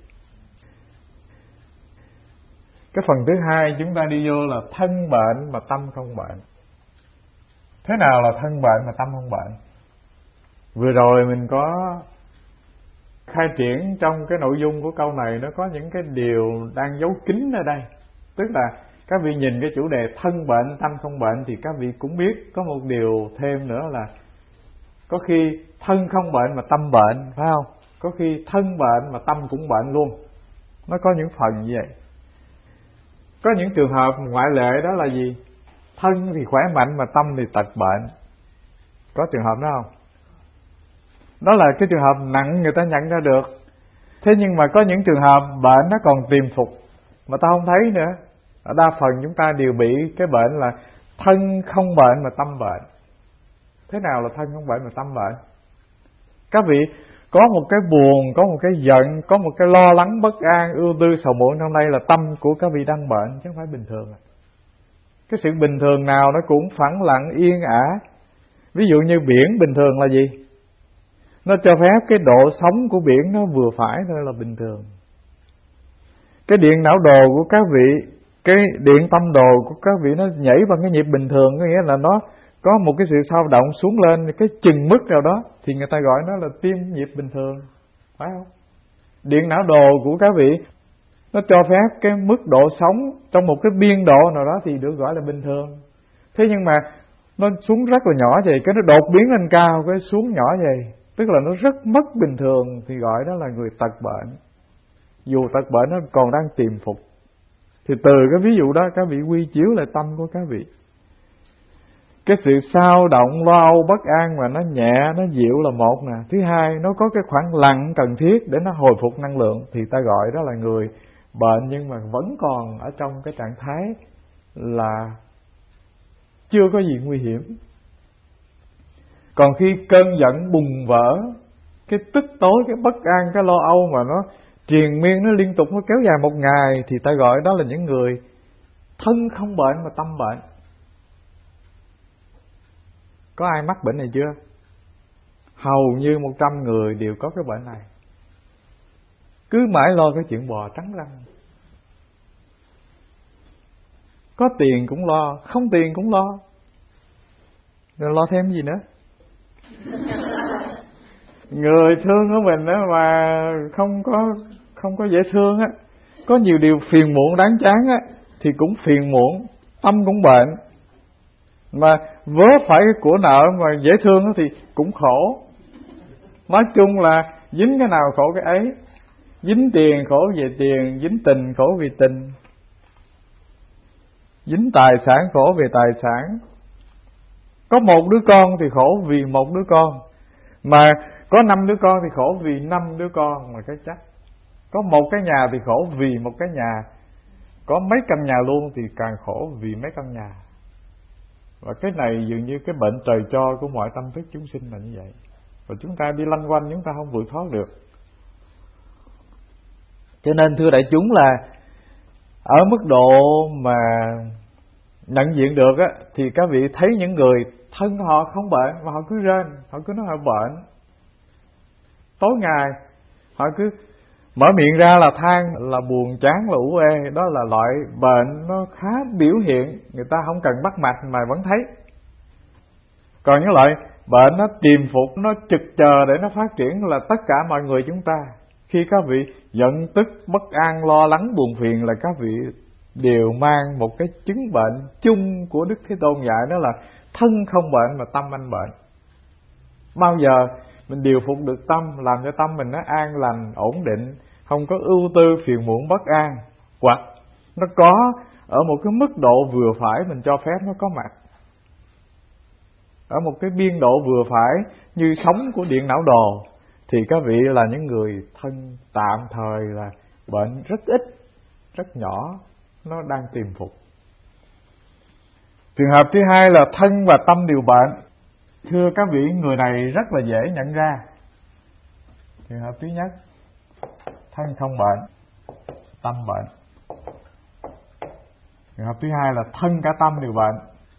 Cái phần thứ hai chúng ta đi vô là thân bệnh mà tâm không bệnh. Thế nào là thân bệnh mà tâm không bệnh? Vừa rồi mình có khai triển trong cái nội dung của câu này, nó có những cái điều đang giấu kín ở đây. Tức là các vị nhìn cái chủ đề thân bệnh, tâm không bệnh thì các vị cũng biết có một điều thêm nữa là có khi thân không bệnh mà tâm bệnh, phải không? Có khi thân bệnh mà tâm cũng bệnh luôn. Nó có những phần như vậy. Có những trường hợp ngoại lệ, đó là gì? Thân thì khỏe mạnh mà tâm thì tật bệnh. Có trường hợp đó không? Đó là cái trường hợp nặng người ta nhận ra được. Thế nhưng mà có những trường hợp bệnh nó còn tiềm phục mà ta không thấy nữa. Đa phần chúng ta đều bị cái bệnh là thân không bệnh mà tâm bệnh. Thế nào là thân không bệnh mà tâm bệnh? Các vị có một cái buồn, có một cái giận, có một cái lo lắng bất an, ưu tư sầu muộn trong đây là tâm của các vị đang bệnh chứ không phải bình thường. Cái sự bình thường nào nó cũng phẳng lặng yên ả. Ví dụ như biển bình thường là gì? Nó cho phép cái độ sóng của biển nó vừa phải thôi là bình thường. Cái điện não đồ của các vị, cái điện tâm đồ của các vị nó nhảy bằng cái nhịp bình thường, có nghĩa là nó có một cái sự sao động xuống lên cái chừng mức nào đó thì người ta gọi nó là tim nhịp bình thường, phải không? Điện não đồ của các vị nó cho phép cái mức độ sống trong một cái biên độ nào đó thì được gọi là bình thường. Thế nhưng mà nó xuống rất là nhỏ vậy, cái nó đột biến lên cao, cái xuống nhỏ vậy, tức là nó rất mất bình thường thì gọi đó là người tật bệnh. Dù tật bệnh nó còn đang tìm phục. Thì từ cái ví dụ đó các vị quy chiếu lại tâm của các vị. Cái sự xao động, lo âu, bất an mà nó nhẹ, nó dịu là một nè. Thứ hai, nó có cái khoảng lặng cần thiết để nó hồi phục năng lượng thì ta gọi đó là người bệnh nhưng mà vẫn còn ở trong cái trạng thái là chưa có gì nguy hiểm. Còn khi cơn giận bùng vỡ, cái tức tối, cái bất an, cái lo âu mà nó triền miên, nó liên tục, nó kéo dài một ngày thì ta gọi đó là những người thân không bệnh mà tâm bệnh. Có ai mắc bệnh này chưa? Hầu như 100 người đều có cái bệnh này. Cứ mãi lo cái chuyện bò trắng răng. Có tiền cũng lo, không tiền cũng lo. Rồi lo thêm gì nữa? Người thương của mình đó mà không có dễ thương á, có nhiều điều phiền muộn đáng chán á thì cũng phiền muộn, tâm cũng bệnh. Mà vớ phải cái của nợ mà dễ thương thì cũng khổ. Nói chung là dính cái nào khổ cái ấy. Dính tiền khổ về tiền, dính tình khổ vì tình, dính tài sản khổ về tài sản. Có một đứa con thì khổ vì một đứa con, mà có 5 đứa con thì khổ vì 5 đứa con mà cái chắc. Có một cái nhà thì khổ vì một cái nhà, có mấy căn nhà luôn thì càng khổ vì mấy căn nhà. Và cái này dường như cái bệnh trời cho của mọi tâm thức chúng sinh là như vậy. Và chúng ta đi lanh quanh chúng ta không vượt thoát được. Cho nên thưa đại chúng là ở mức độ mà nhận diện được á, thì các vị thấy những người thân họ không bệnh mà họ cứ rên, họ cứ nói họ bệnh. Tối ngày họ cứ mở miệng ra là than, là buồn chán, là ủ ê. Đó là loại bệnh nó khá biểu hiện, người ta không cần bắt mạch mà vẫn thấy. Còn những loại bệnh nó tiềm phục, nó trực chờ để nó phát triển là tất cả mọi người chúng ta. Khi các vị giận tức, bất an, lo lắng, buồn phiền là các vị đều mang một cái chứng bệnh chung của Đức Thế Tôn dạy, đó là thân không bệnh mà tâm anh bệnh. Bao giờ mình điều phục được tâm, làm cho tâm mình nó an lành, ổn định, không có ưu tư, phiền muộn, bất an, hoặc nó có ở một cái mức độ vừa phải mình cho phép nó có mặt, ở một cái biên độ vừa phải như sóng của điện não đồ, thì các vị là những người thân tạm thời là bệnh rất ít, rất nhỏ, nó đang tìm phục. Trường hợp thứ hai là thân và tâm đều bệnh. Thưa các vị, người này rất là dễ nhận ra. Trường hợp thứ nhất, thân không bệnh, tâm bệnh. Trường hợp thứ hai là thân cả tâm đều bệnh.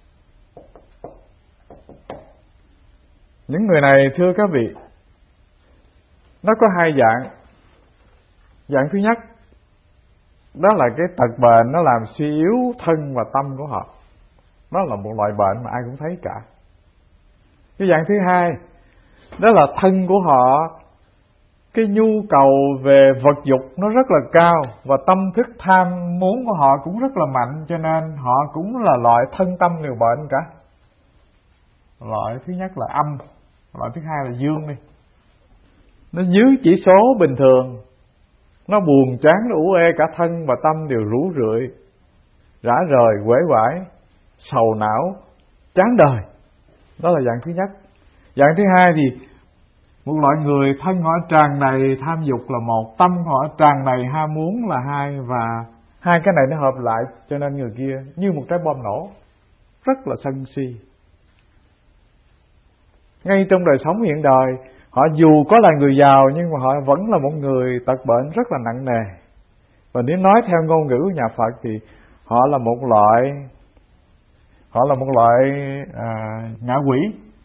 Những người này thưa các vị, nó có hai dạng. Dạng thứ nhất, đó là cái tật bệnh nó làm suy yếu thân và tâm của họ. Đó là một loại bệnh mà ai cũng thấy cả. Cái dạng thứ hai, đó là thân của họ, cái nhu cầu về vật dục nó rất là cao, và tâm thức tham muốn của họ cũng rất là mạnh, cho nên họ cũng là loại thân tâm đều bệnh cả. Loại thứ nhất là âm, loại thứ hai là dương đi. Nó dưới chỉ số bình thường, nó buồn chán, nó ủ ê, cả thân và tâm đều rũ rượi, rã rời, uể oải, sầu não, chán đời. Đó là dạng thứ nhất. Dạng thứ hai thì một loại người thân họ tràn đầy tham dục là một, tâm họ tràn đầy ham muốn là hai, và hai cái này nó hợp lại cho nên người kia như một trái bom nổ, rất là sân si. Ngay trong đời sống hiện đời, Họ dù có là người giàu nhưng mà họ vẫn là một người tật bệnh rất là nặng nề. Và nếu nói theo ngôn ngữ của nhà Phật thì họ là một loại ngạ quỷ.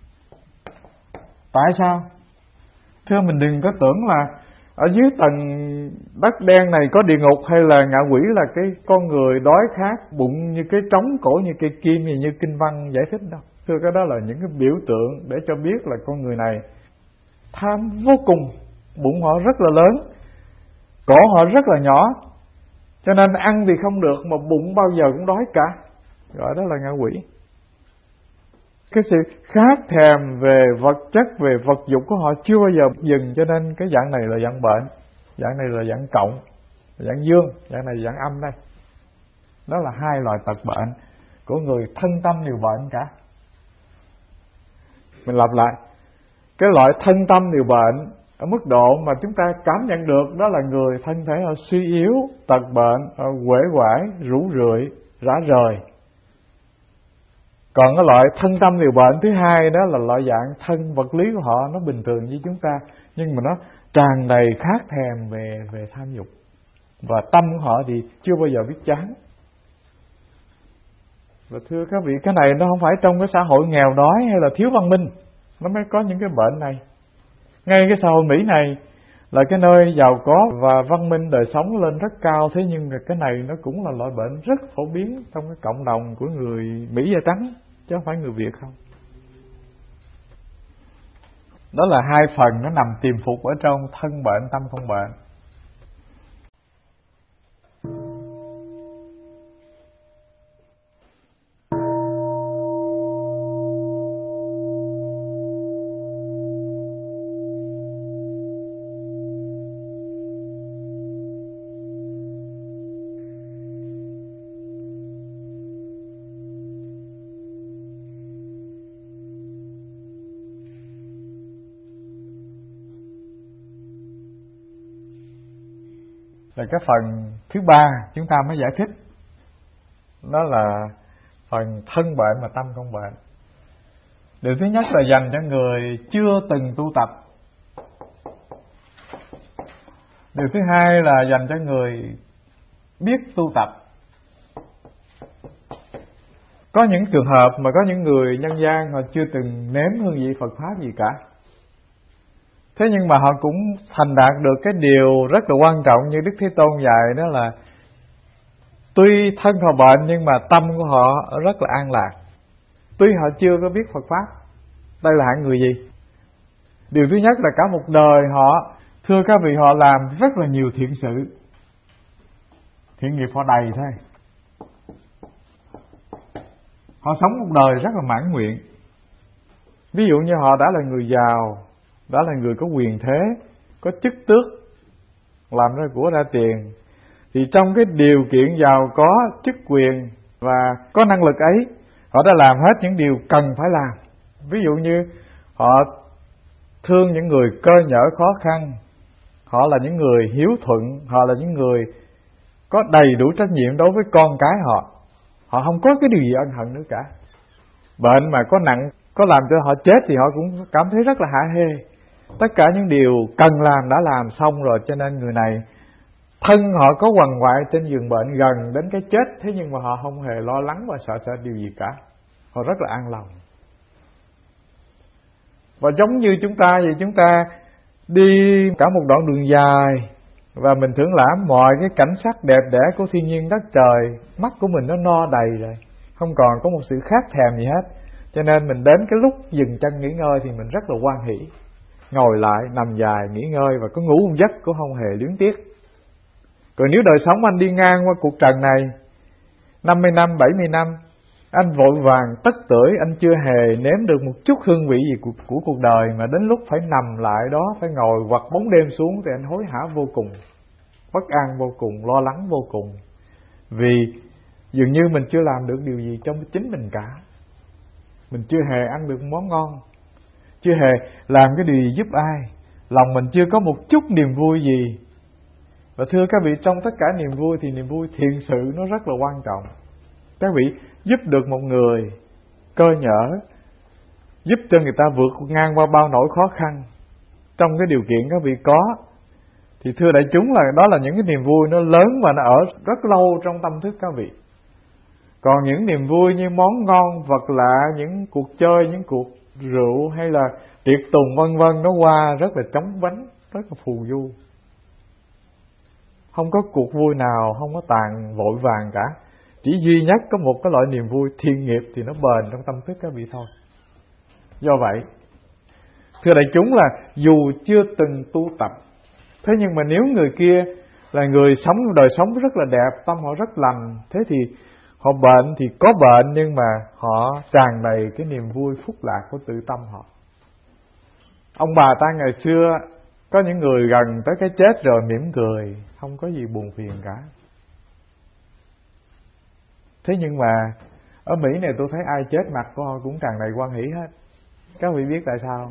Tại sao? Thưa, mình đừng có tưởng là ở dưới tầng đất đen này có địa ngục, hay là ngạ quỷ là cái con người đói khát, bụng như cái trống, cổ như cây kim, như kinh văn giải thích đâu. Thưa, cái đó là những cái biểu tượng để cho biết là con người này tham vô cùng, bụng họ rất là lớn, cổ họ rất là nhỏ, cho nên ăn thì không được mà bụng bao giờ cũng đói cả, gọi đó là ngạ quỷ. Cái sự khát thèm về vật chất, về vật dục của họ chưa bao giờ dừng, cho nên cái dạng này là dạng bệnh, dạng này là dạng cộng, dạng dương, dạng này là dạng âm đây. Đó là hai loại tật bệnh của người thân tâm đều bệnh cả. Mình lặp lại, cái loại thân tâm đều bệnh ở mức độ mà chúng ta cảm nhận được, đó là người thân thể họ suy yếu, tật bệnh, họ uể oải, rũ rượi, rã rời. Còn cái loại thân tâm điều bệnh thứ hai, đó là loại dạng thân vật lý của họ nó bình thường như chúng ta, nhưng mà nó tràn đầy khát thèm về tham dục, và tâm của họ thì chưa bao giờ biết chán. Và thưa các vị, cái này nó không phải trong cái xã hội nghèo đói hay là thiếu văn minh nó mới có những cái bệnh này. Ngay cái xã hội Mỹ này là cái nơi giàu có và văn minh đời sống lên rất cao, thế nhưng cái này nó cũng là loại bệnh rất phổ biến trong cái cộng đồng của người Mỹ da trắng, chứ không phải người Việt không. Đó là hai phần nó nằm tiềm phục ở trong thân bệnh, tâm không bệnh. Là cái phần thứ ba chúng ta mới giải thích, đó là phần thân bệnh và tâm không bệnh. Điều thứ nhất là dành cho người chưa từng tu tập. Điều thứ hai là dành cho người biết tu tập. Có những trường hợp mà có những người nhân gian họ chưa từng nếm hương vị Phật Pháp gì cả, thế nhưng mà họ cũng thành đạt được cái điều rất là quan trọng như Đức Thế Tôn dạy, đó là tuy thân họ bệnh nhưng mà tâm của họ rất là an lạc. Tuy họ chưa có biết Phật Pháp. Đây là hạng người gì? Điều thứ nhất là cả một đời họ, thưa các vị, họ làm rất là nhiều thiện sự, thiện nghiệp họ đầy thôi. Họ sống một đời rất là mãn nguyện. Ví dụ như họ đã là người giàu, đã là người có quyền thế, có chức tước, làm ra của ra tiền, thì trong cái điều kiện giàu có, chức quyền và có năng lực ấy, họ đã làm hết những điều cần phải làm. Ví dụ như họ thương những người cơ nhỡ khó khăn, họ là những người hiếu thuận, họ là những người có đầy đủ trách nhiệm đối với con cái họ. Họ không có cái điều gì ân hận nữa cả. Bệnh mà có nặng, có làm cho họ chết thì họ cũng cảm thấy rất là hả hê. Tất cả những điều cần làm đã làm xong rồi, cho nên người này thân họ có quằn quại trên giường bệnh gần đến cái chết, thế nhưng mà họ không hề lo lắng và sợ điều gì cả. Họ rất là an lòng. Và giống như chúng ta vậy, chúng ta đi cả một đoạn đường dài và mình thưởng lãm mọi cái cảnh sắc đẹp đẽ của thiên nhiên đất trời, mắt của mình nó no đầy rồi, không còn có một sự khát thèm gì hết. Cho nên mình đến cái lúc dừng chân nghỉ ngơi thì mình rất là hoan hỷ, ngồi lại nằm dài nghỉ ngơi, và có ngủ một giấc cũng không hề luyến tiếc. Còn nếu đời sống anh đi ngang qua cuộc trần này 50 năm, 70 năm, anh vội vàng tất tưởi, anh chưa hề nếm được một chút hương vị gì của cuộc đời, mà đến lúc phải nằm lại đó, phải ngồi quặt bóng đêm xuống thì anh hối hả vô cùng, bất an vô cùng, lo lắng vô cùng. Vì dường như mình chưa làm được điều gì trong chính mình cả. Mình chưa hề ăn được món ngon, chưa hề làm cái điều gì giúp ai, lòng mình chưa có một chút niềm vui gì. Và thưa các vị, trong tất cả niềm vui thì niềm vui thiện sự nó rất là quan trọng. Các vị giúp được một người cơ nhỡ, giúp cho người ta vượt ngang qua bao nỗi khó khăn, trong cái điều kiện các vị có. Thì thưa đại chúng là đó là những cái niềm vui nó lớn và nó ở rất lâu trong tâm thức các vị. Còn những niềm vui như món ngon, vật lạ, những cuộc chơi, những cuộc rượu hay là tiệc tùng vân vân, nó qua rất là chóng vánh, rất là phù du. Không có cuộc vui nào không có tàn vội vàng cả. Chỉ duy nhất có một cái loại niềm vui thiện nghiệp thì nó bền trong tâm thức các vị thôi. Do vậy, thưa đại chúng là dù chưa từng tu tập, thế nhưng mà nếu người kia là người sống đời sống rất là đẹp, tâm họ rất lành, thế thì họ bệnh thì có bệnh, nhưng mà họ tràn đầy cái niềm vui phúc lạc của tự tâm họ. Ông bà ta ngày xưa có những người gần tới cái chết rồi mỉm cười, không có gì buồn phiền cả. Thế nhưng mà ở Mỹ này tôi thấy ai chết mặt của họ cũng tràn đầy hoan hỷ hết. Các vị biết tại sao?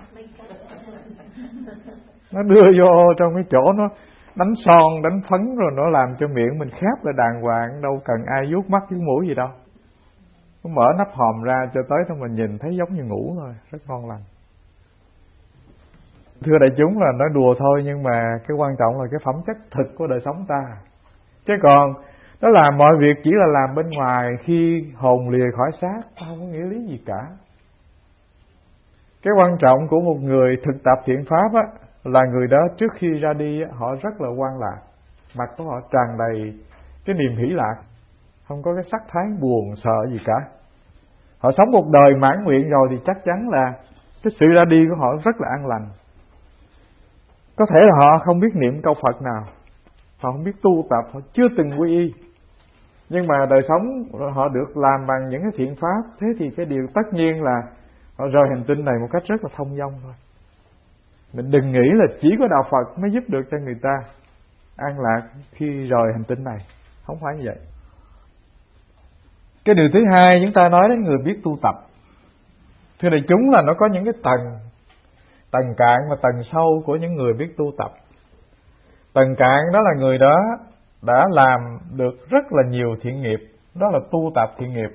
Nó đưa vô trong cái chỗ nó đánh son, đánh phấn, rồi nó làm cho miệng mình khép lại đàng hoàng, đâu cần ai vuốt mắt vuốt mũi gì đâu. Nó mở nắp hòm ra cho tới thôi mình nhìn thấy giống như ngủ thôi, rất ngon lành. Thưa đại chúng là nói đùa thôi, nhưng mà cái quan trọng là cái phẩm chất thực của đời sống ta. Chứ còn nó làm mọi việc chỉ là làm bên ngoài, khi hồn lìa khỏi xác không có nghĩa lý gì cả. Cái quan trọng của một người thực tập thiện pháp á, là người đó trước khi ra đi á, họ rất là hoan lạc, mặt của họ tràn đầy cái niềm hỷ lạc, không có cái sắc thái buồn sợ gì cả. Họ sống một đời mãn nguyện rồi thì chắc chắn là cái sự ra đi của họ rất là an lành. Có thể là họ không biết niệm câu Phật nào, họ không biết tu tập, họ chưa từng quy y, nhưng mà đời sống họ được làm bằng những cái thiện pháp. Thế thì cái điều tất nhiên là họ rời hành tinh này một cách rất là thông dong thôi. Mình đừng nghĩ là chỉ có đạo Phật mới giúp được cho người ta an lạc khi rời hành tinh này, không phải như vậy. Cái điều thứ hai chúng ta nói đến người biết tu tập. Thưa đại chúng là nó có những cái tầng cạn và tầng sâu của những người biết tu tập. Tầng cạn đó là người đó đã làm được rất là nhiều thiện nghiệp, đó là tu tập thiện nghiệp.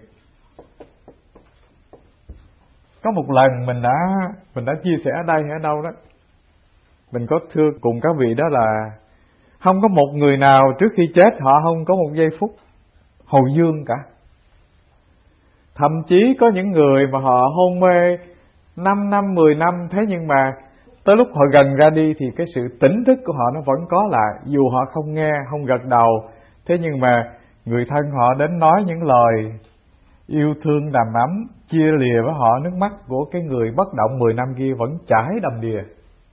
Có một lần mình đã chia sẻ ở đây hay ở đâu đó, mình có thưa cùng các vị đó là không có một người nào trước khi chết họ không có một giây phút hồi dương cả. Thậm chí có những người mà họ hôn mê 5 năm, 10 năm, thế nhưng mà tới lúc họ gần ra đi thì cái sự tỉnh thức của họ nó vẫn có lại, dù họ không nghe, không gật đầu. Thế nhưng mà người thân họ đến nói những lời yêu thương đầm ấm, chia lìa với họ, nước mắt của cái người bất động 10 năm kia vẫn chảy đầm đìa.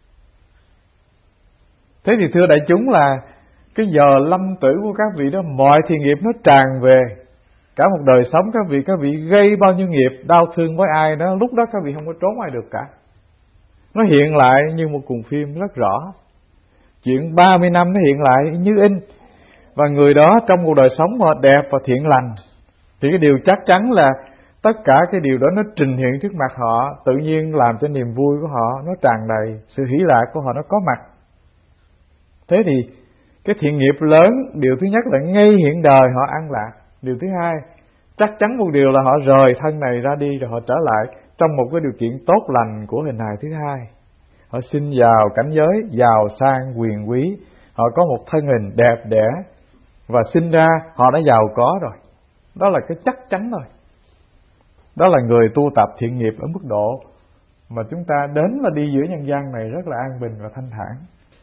Thế thì thưa đại chúng là cái giờ lâm tử của các vị đó, mọi thiện nghiệp nó tràn về. Cả một đời sống các vị gây bao nhiêu nghiệp đau thương với ai đó, lúc đó các vị không có trốn ai được cả. Nó hiện lại như một cuộn phim rất rõ. Chuyện 30 năm nó hiện lại như in. Và người đó trong một đời sống họ đẹp và thiện lành, thì cái điều chắc chắn là tất cả cái điều đó nó trình hiện trước mặt họ, tự nhiên làm cho niềm vui của họ nó tràn đầy, sự hỷ lạc của họ nó có mặt. Thế thì cái thiện nghiệp lớn, điều thứ nhất là ngay hiện đời họ an lạc. Điều thứ hai, chắc chắn một điều là họ rời thân này ra đi rồi họ trở lại trong một cái điều kiện tốt lành của hình hài thứ hai. Họ sinh vào cảnh giới giàu sang quyền quý, họ có một thân hình đẹp đẽ và sinh ra họ đã giàu có rồi. Đó là cái chắc chắn rồi. Đó là người tu tập thiện nghiệp ở mức độ mà chúng ta đến là đi giữa nhân gian này rất là an bình và thanh thản.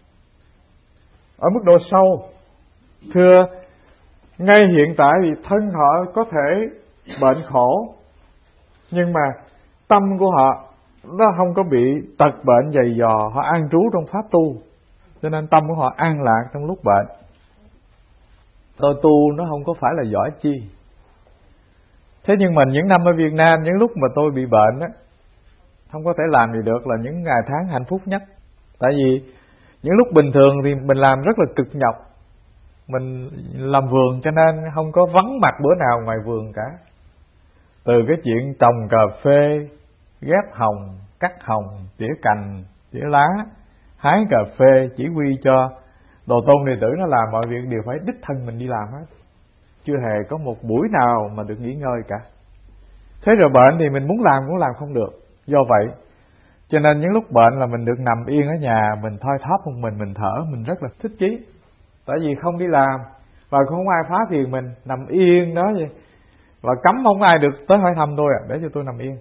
Ở mức độ sâu, thưa, ngay hiện tại thì thân họ có thể bệnh khổ, nhưng mà tâm của họ nó không có bị tật bệnh dày dò, họ an trú trong pháp tu, cho nên tâm của họ an lạc trong lúc bệnh. Tôi tu nó không có phải là giỏi chi. Thế nhưng mà những năm ở Việt Nam, những lúc mà tôi bị bệnh á, không có thể làm gì được, là những ngày tháng hạnh phúc nhất. Tại vì những lúc bình thường thì mình làm rất là cực nhọc, mình làm vườn cho nên không có vắng mặt bữa nào ngoài vườn cả. Từ cái chuyện trồng cà phê, ghép hồng, cắt hồng, tỉa cành, tỉa lá, hái cà phê, chỉ huy cho đồ tôn đệ tử nó làm mọi việc đều phải đích thân mình đi làm hết, chưa hề có một buổi nào mà được nghỉ ngơi cả. Thế rồi bệnh thì mình muốn làm cũng làm không được. Do vậy Cho nên những lúc bệnh là mình được nằm yên ở nhà, mình thoi thóp một mình thở, mình rất là thích chí. Tại vì không đi làm và không ai phá phiền mình, nằm yên đó vậy. Và cấm không ai được tới hỏi thăm tôi để cho tôi nằm yên.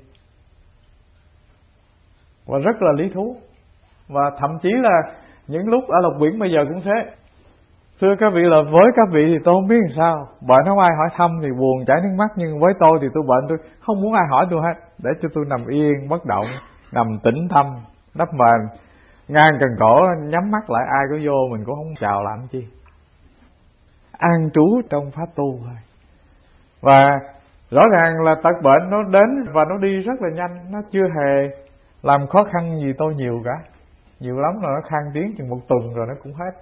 Và rất là lý thú. Và thậm chí là những lúc ở Lộc Biển bây giờ cũng thế. Thưa các vị là với các vị thì tôi không biết làm sao, bệnh không ai hỏi thăm thì buồn chảy nước mắt. Nhưng với tôi thì tôi bệnh, tôi không muốn ai hỏi tôi hết, để cho tôi nằm yên bất động, nằm tĩnh tâm, đắp mền, ngang cần cổ, nhắm mắt lại, ai có vô mình cũng không chào làm chi. An trú trong pháp tu thôi. Và rõ ràng là tật bệnh nó đến và nó đi rất là nhanh, nó chưa hề làm khó khăn gì tôi nhiều cả. Nhiều lắm là nó khang tiếng chừng 1 tuần rồi nó cũng hết.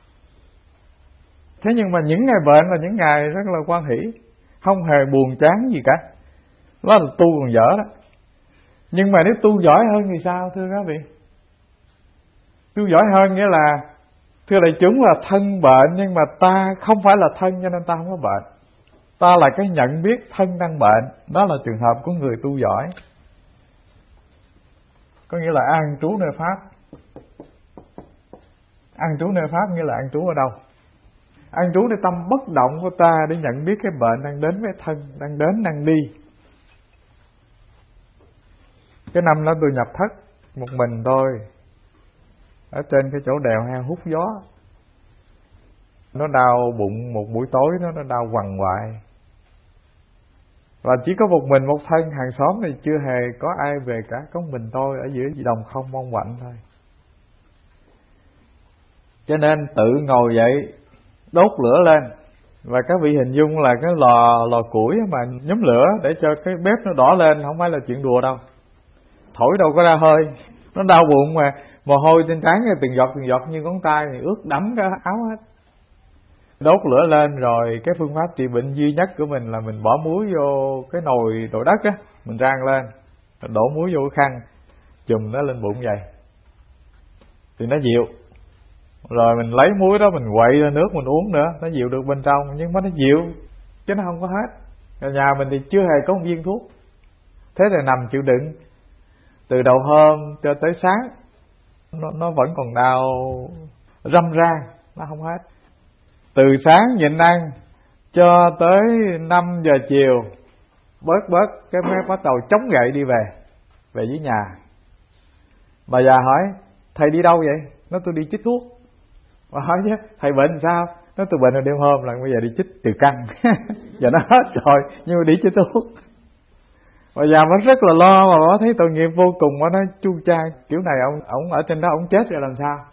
Thế nhưng mà những ngày bệnh là những ngày rất là hoan hỷ, không hề buồn chán gì cả. Đó là tu còn dở đó. Nhưng mà nếu tu giỏi hơn thì sao thưa các vị? Tu giỏi hơn nghĩa là, thưa đại chúng, là thân bệnh nhưng mà ta không phải là thân cho nên ta không có bệnh. Ta là cái nhận biết thân đang bệnh. Đó là trường hợp của người tu giỏi. Có nghĩa là an trú nơi Pháp. An trú nơi Pháp nghĩa là an trú ở đâu? An trú nơi tâm bất động của ta để nhận biết cái bệnh đang đến với thân, đang đến, đang đi. Cái năm đó tôi nhập thất một mình tôi ở trên cái chỗ đèo heo hút gió. Nó đau bụng một buổi tối, nó đau quằn quại. Và chỉ có một mình một thân, hàng xóm thì chưa hề có ai về cả, có mình tôi ở giữa đồng không mong quạnh thôi. Cho nên tự ngồi dậy, đốt lửa lên. Và các vị hình dung là cái lò củi mà nhóm lửa để cho cái bếp nó đỏ lên, không phải là chuyện đùa đâu. Thổi đâu có ra hơi. Nó đau bụng mà mồ hôi trên trán từng giọt như ngón tay thì ướt đẫm cả áo hết. Đốt lửa lên rồi cái phương pháp trị bệnh duy nhất của mình là mình bỏ muối vô cái nồi đất á, mình rang lên, đổ muối vô cái khăn, chùm nó lên bụng vậy thì nó dịu. Rồi mình lấy muối đó mình quậy ra nước mình uống nữa, nó dịu được bên trong, nhưng mà nó dịu chứ nó không có hết. Ở nhà mình thì chưa hề có một viên thuốc. Thế thì nằm chịu đựng từ đầu hôm cho tới sáng, nó vẫn còn đau râm ran, nó không hết. Từ sáng nhịn ăn cho tới 5 giờ chiều, bớt cái mới bắt đầu chống gậy đi về dưới nhà. Bà già hỏi thầy đi đâu vậy? Nó tôi đi chích thuốc. Bà hỏi chứ thầy bệnh sao? Nó tôi bệnh ở đêm hôm, là bây giờ đi chích từ căn. Giờ nó hết rồi nhưng mà đi chích thuốc. Bà già vẫn rất là lo, mà bà thấy tội nghiệp vô cùng. Bà nói chu cha kiểu này ông ở trên đó ông chết rồi làm sao?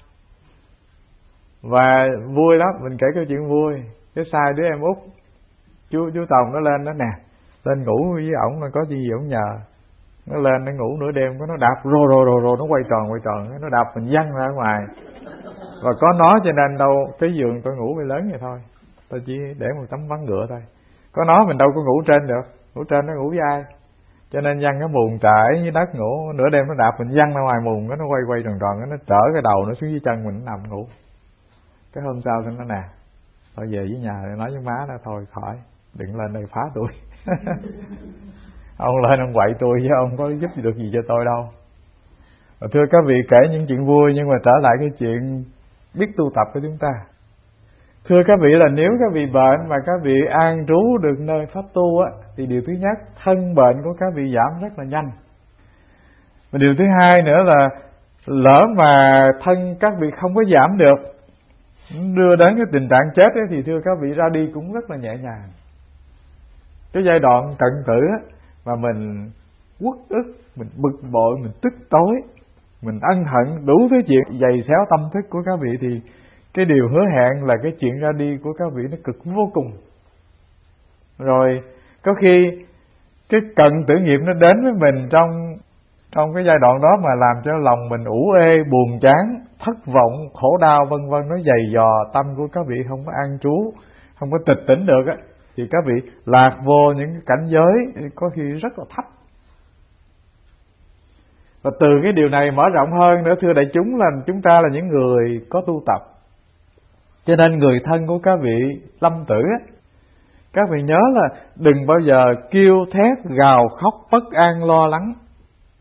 Và vui lắm, mình kể câu chuyện vui. Cái sai đứa em út chú Tòng nó lên đó nè, lên ngủ với ổng, có gì ổng nhờ. Nó lên nó ngủ nửa đêm, nó đạp rồ nó quay tròn, nó đạp mình văng ra ngoài. Và có nó cho nên đâu cái giường tôi ngủ bị lớn vậy thôi, tôi chỉ để một tấm ván ngựa thôi. Có nó mình đâu có ngủ trên được, ngủ trên nó ngủ với ai. Cho nên văng cái mùng trải dưới đất ngủ, nửa đêm nó đạp mình văng ra ngoài mùng, nó quay tròn, nó trở cái đầu nó xuống dưới chân mình, nó nằm ngủ. Cái hôm sau thì nó nè, thôi về với nhà nói với má nó thôi khỏi, đừng lên đây phá tôi. Ông lên ông quậy tôi chứ ông có giúp được gì cho tôi đâu. Và thưa các vị, kể những chuyện vui nhưng mà trở lại cái chuyện biết tu tập của chúng ta. Thưa các vị là nếu các vị bệnh mà các vị an trú được nơi pháp tu á, thì điều thứ nhất, thân bệnh của các vị giảm rất là nhanh. Và điều thứ hai nữa là lỡ mà thân các vị không có giảm được, đưa đến cái tình trạng chết ấy, thì thưa các vị ra đi cũng rất là nhẹ nhàng. Cái giai đoạn cận tử á, mà mình uất ức, mình bực bội, mình tức tối, mình ân hận đủ thứ chuyện dày xéo tâm thức của các vị, thì cái điều hứa hẹn là cái chuyện ra đi của các vị nó cực vô cùng. Rồi có khi cái cận tử nghiệp nó đến với mình trong cái giai đoạn đó mà làm cho lòng mình ủ ê, buồn chán, thất vọng, khổ đau vân vân, nó dày dò tâm của các vị, không có an trú, không có tịch tỉnh được á, thì các vị lạc vô những cái cảnh giới có khi rất là thấp. Và từ cái điều này mở rộng hơn nữa, thưa đại chúng, là chúng ta là những người có tu tập. Cho nên người thân của các vị lâm tử á, các vị nhớ là đừng bao giờ kêu thét, gào khóc, bất an, lo lắng.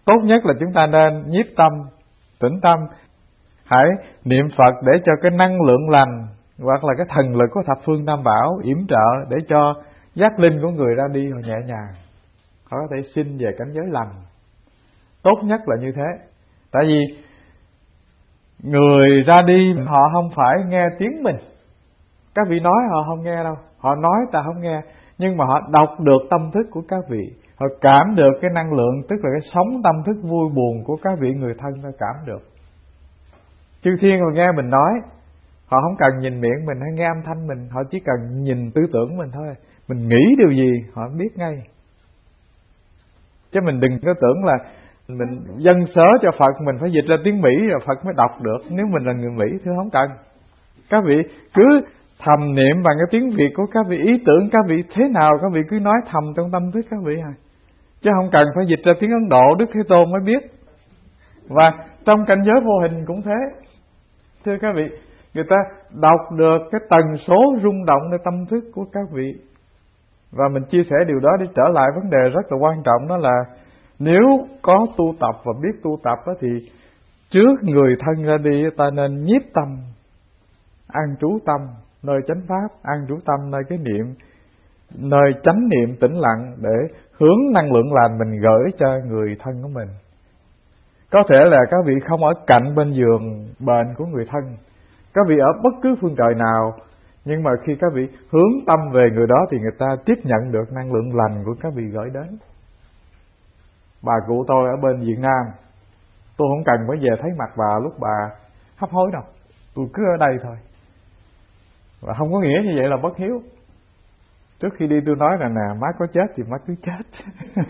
Tốt nhất là chúng ta nên nhiếp tâm, tĩnh tâm, hãy niệm Phật để cho cái năng lượng lành hoặc là cái thần lực của thập phương Tam Bảo yểm trợ, để cho giác linh của người ra đi họ nhẹ nhàng, họ có thể sinh về cảnh giới lành. Tốt nhất là như thế. Tại vì người ra đi họ không phải nghe tiếng mình. Các vị nói họ không nghe đâu, họ nói ta không nghe, nhưng mà họ đọc được tâm thức của các vị, họ cảm được cái năng lượng, tức là cái sóng tâm thức vui buồn của các vị người thân, họ cảm được. Chư thiên họ nghe mình nói, họ không cần nhìn miệng mình hay nghe âm thanh mình, họ chỉ cần nhìn tư tưởng mình thôi. Mình nghĩ điều gì họ biết ngay. Chứ mình đừng có tưởng là mình dâng sớ cho Phật, mình phải dịch ra tiếng Mỹ rồi Phật mới đọc được. Nếu mình là người Mỹ thì không cần. Các vị cứ thầm niệm bằng cái tiếng Việt của các vị, ý tưởng các vị thế nào các vị cứ nói thầm trong tâm thức các vị à. Chứ không cần phải dịch ra tiếng Ấn Độ, Đức Thế Tôn mới biết. Và trong cảnh giới vô hình cũng thế. Thưa các vị, người ta đọc được cái tần số rung độngในtâm thức của các vị. Và mình chia sẻ điều đó để trở lại vấn đề rất là quan trọng, đó là nếu có tu tập và biết tu tập đó, thì trước người thân ra đi ta nên nhiếp tâm, an trú tâm nơi chánh pháp, an trú tâm nơi cái niệm, nơi chánh niệm tĩnh lặng, để hướng năng lượng lành mình gửi cho người thân của mình. Có thể là các vị không ở cạnh bên giường bệnh của người thân, các vị ở bất cứ phương trời nào, nhưng mà khi các vị hướng tâm về người đó thì người ta tiếp nhận được năng lượng lành của các vị gửi đến. Bà cụ tôi ở bên Việt Nam, tôi không cần phải về thấy mặt bà lúc bà hấp hối đâu, tôi cứ ở đây thôi. Và không có nghĩa như vậy là bất hiếu. Trước khi đi tôi nói là nè, má có chết thì má cứ chết.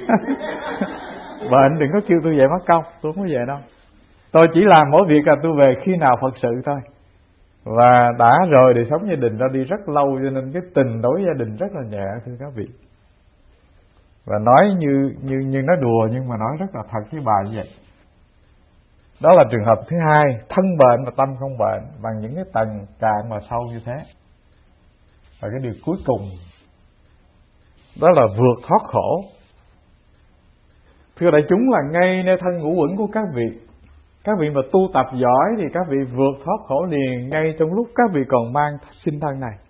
Bệnh đừng có kêu tôi về mất công, tôi không có về đâu. Tôi chỉ làm mỗi việc là tôi về khi nào Phật sự thôi. Và đã rồi đời sống gia đình ra đi rất lâu, cho nên cái tình đối gia đình rất là nhẹ, thưa các vị. Và nói như nói đùa nhưng mà nói rất là thật với bà như vậy. Đó là trường hợp thứ hai, thân bệnh và tâm không bệnh, bằng những cái tầng cạn và sâu như thế. Và cái điều cuối cùng đó là vượt thoát khổ. Thưa đại chúng, là ngay nơi thân ngũ uẩn của các vị, các vị mà tu tập giỏi thì các vị vượt thoát khổ liền ngay trong lúc các vị còn mang sinh thân này.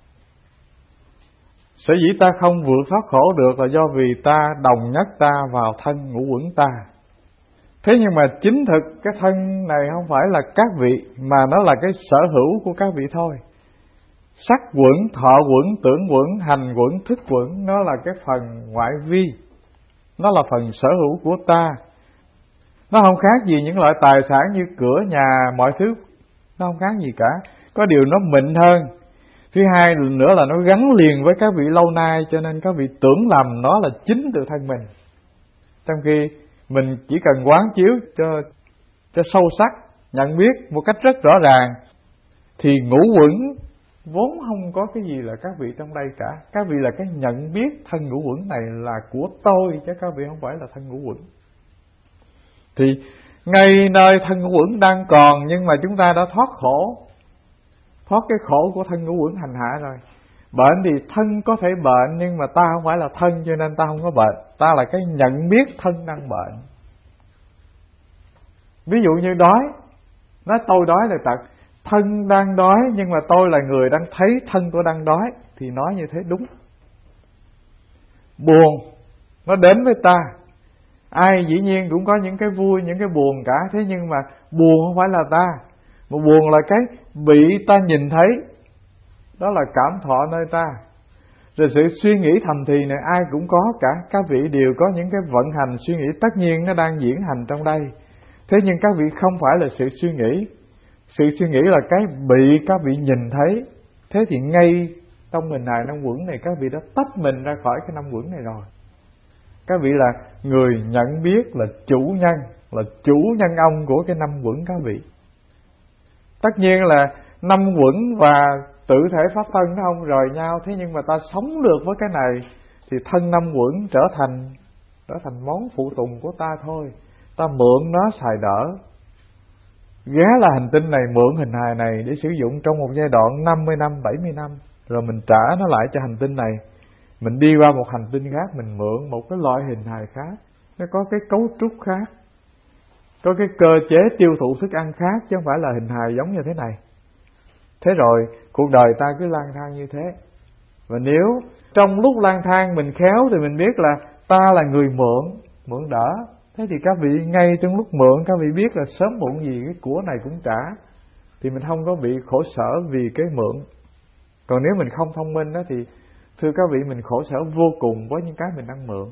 Sở dĩ ta không vượt thoát khổ được là do vì ta đồng nhất ta vào thân ngũ uẩn ta. Thế nhưng mà chính thực cái thân này không phải là các vị, mà nó là cái sở hữu của các vị thôi. Sắc quẩn, thọ quẩn, tưởng quẩn, hành quẩn, thức quẩn, nó là cái phần ngoại vi, nó là phần sở hữu của ta. Nó không khác gì những loại tài sản như cửa, nhà, mọi thứ. Nó không khác gì cả. Có điều nó mịn hơn. Thứ hai nữa là nó gắn liền với các vị lâu nay, cho nên các vị tưởng lầm nó là chính từ thân mình. Trong khi mình chỉ cần quán chiếu cho sâu sắc, nhận biết một cách rất rõ ràng, thì ngũ uẩn vốn không có cái gì là các vị trong đây cả. Các vị là cái nhận biết thân ngũ uẩn này là của tôi, chứ các vị không phải là thân ngũ uẩn. Thì ngay nơi thân ngũ uẩn đang còn, nhưng mà chúng ta đã thoát khổ, thoát cái khổ của thân ngũ uẩn hành hạ rồi. Bệnh thì thân có thể bệnh, nhưng mà ta không phải là thân, cho nên ta không có bệnh. Ta là cái nhận biết thân đang bệnh. Ví dụ như đói, nói tôi đói là tật. Thân đang đói, nhưng mà tôi là người đang thấy thân tôi đang đói, thì nói như thế đúng. Buồn, nó đến với ta. Ai dĩ nhiên cũng có những cái vui, những cái buồn cả. Thế nhưng mà buồn không phải là ta, mà buồn là cái bị ta nhìn thấy. Đó là cảm thọ nơi ta. Rồi sự suy nghĩ thầm thì này ai cũng có cả. Các vị đều có những cái vận hành suy nghĩ, tất nhiên nó đang diễn hành trong đây. Thế nhưng các vị không phải là sự suy nghĩ. Sự suy nghĩ là cái bị các vị nhìn thấy. Thế thì ngay trong mình này, năm quẩn này, các vị đã tách mình ra khỏi cái năm quẩn này rồi. Các vị là người nhận biết, là chủ nhân, là chủ nhân ông của cái năm quẩn các vị. Tất nhiên là năm quẩn và tự thể pháp thân nó không rời nhau. Thế nhưng mà ta sống được với cái này thì thân năm quẩn trở thành món phụ tùng của ta thôi. Ta mượn nó xài đỡ. Ghé là hành tinh này, mượn hình hài này để sử dụng trong một giai đoạn 50 năm, 70 năm. Rồi mình trả nó lại cho hành tinh này. Mình đi qua một hành tinh khác, mình mượn một cái loại hình hài khác, nó có cái cấu trúc khác. có cái cơ chế tiêu thụ thức ăn khác, chứ không phải là hình hài giống như thế này. Thế rồi cuộc đời ta cứ lang thang như thế. Và nếu trong lúc lang thang mình khéo thì mình biết là ta là người mượn đỡ. Thế thì các vị ngay trong lúc mượn, các vị biết là sớm muộn gì cái của này cũng trả, thì mình không có bị khổ sở vì cái mượn. Còn nếu mình không thông minh đó thì thưa các vị, mình khổ sở vô cùng với những cái mình đang mượn.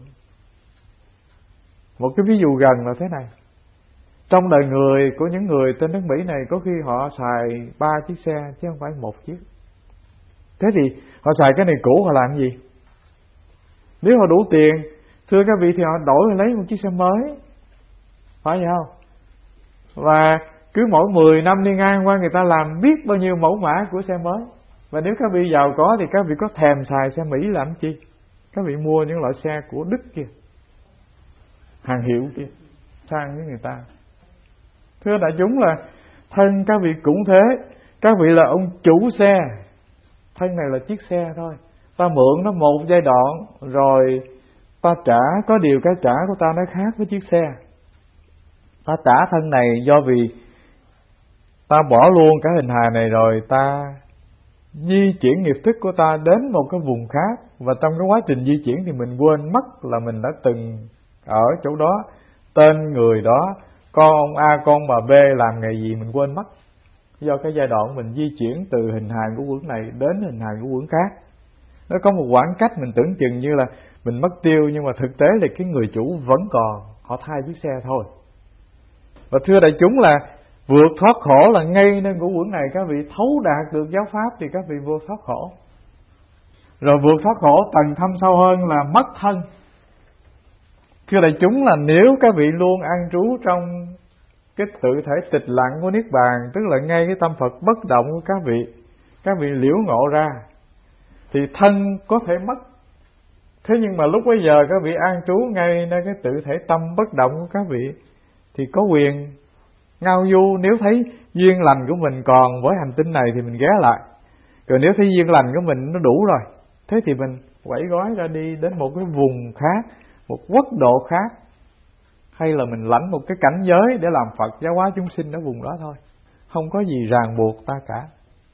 Một cái ví dụ gần là thế này. Trong đời người của những người trên nước Mỹ này, có khi họ xài 3 chiếc xe chứ không phải 1 chiếc. Thế thì họ xài cái này cũ họ làm gì? Nếu họ đủ tiền, thưa các vị, thì họ đổi lấy một chiếc xe mới, phải vậy không? Và cứ mỗi 10 năm đi ngang qua, người ta làm biết bao nhiêu mẫu mã của xe mới. Và nếu các vị giàu có thì các vị có thèm xài xe Mỹ làm chi? Các vị mua những loại xe của Đức kia, hàng hiệu kia, sang với người ta. Thưa đại chúng là thân các vị cũng thế. Các vị là ông chủ xe, thân này là chiếc xe thôi. Ta mượn nó một giai đoạn, rồi ta trả, có điều cái trả của ta nó khác với chiếc xe. Ta trả thân này do vì ta bỏ luôn cả hình hài này, rồi ta di chuyển nghiệp thức của ta đến một cái vùng khác. Và trong cái quá trình di chuyển thì mình quên mất là mình đã từng ở chỗ đó, tên người đó, con ông A, con bà B làm nghề gì mình quên mất. Do cái giai đoạn mình di chuyển từ hình hài của quẩn này đến hình hài của quẩn khác, nó có một khoảng cách mình tưởng chừng như là mình mất tiêu, nhưng mà thực tế là cái người chủ vẫn còn, họ thay chiếc xe thôi. Và thưa đại chúng là vượt thoát khổ là ngay nơi ngũ uẩn này, các vị thấu đạt được giáo pháp thì các vị vô thoát khổ. Rồi vượt thoát khổ tầng thâm sâu hơn là mất thân. Thưa đại chúng là nếu các vị luôn an trú trong cái tự thể tịch lặng của Niết Bàn, tức là ngay cái tâm Phật bất động của các vị liễu ngộ ra, thì thân có thể mất. Thế nhưng mà lúc bấy giờ các vị an trú ngay nơi cái tự thể tâm bất động của các vị, thì có quyền ngao du. Nếu thấy duyên lành của mình còn với hành tinh này thì mình ghé lại. Rồi nếu thấy duyên lành của mình nó đủ rồi, thế thì mình quẩy gói ra đi đến một cái vùng khác, một quốc độ khác, hay là mình lãnh một cái cảnh giới để làm Phật giáo hóa chúng sinh ở vùng đó thôi. Không có gì ràng buộc ta cả.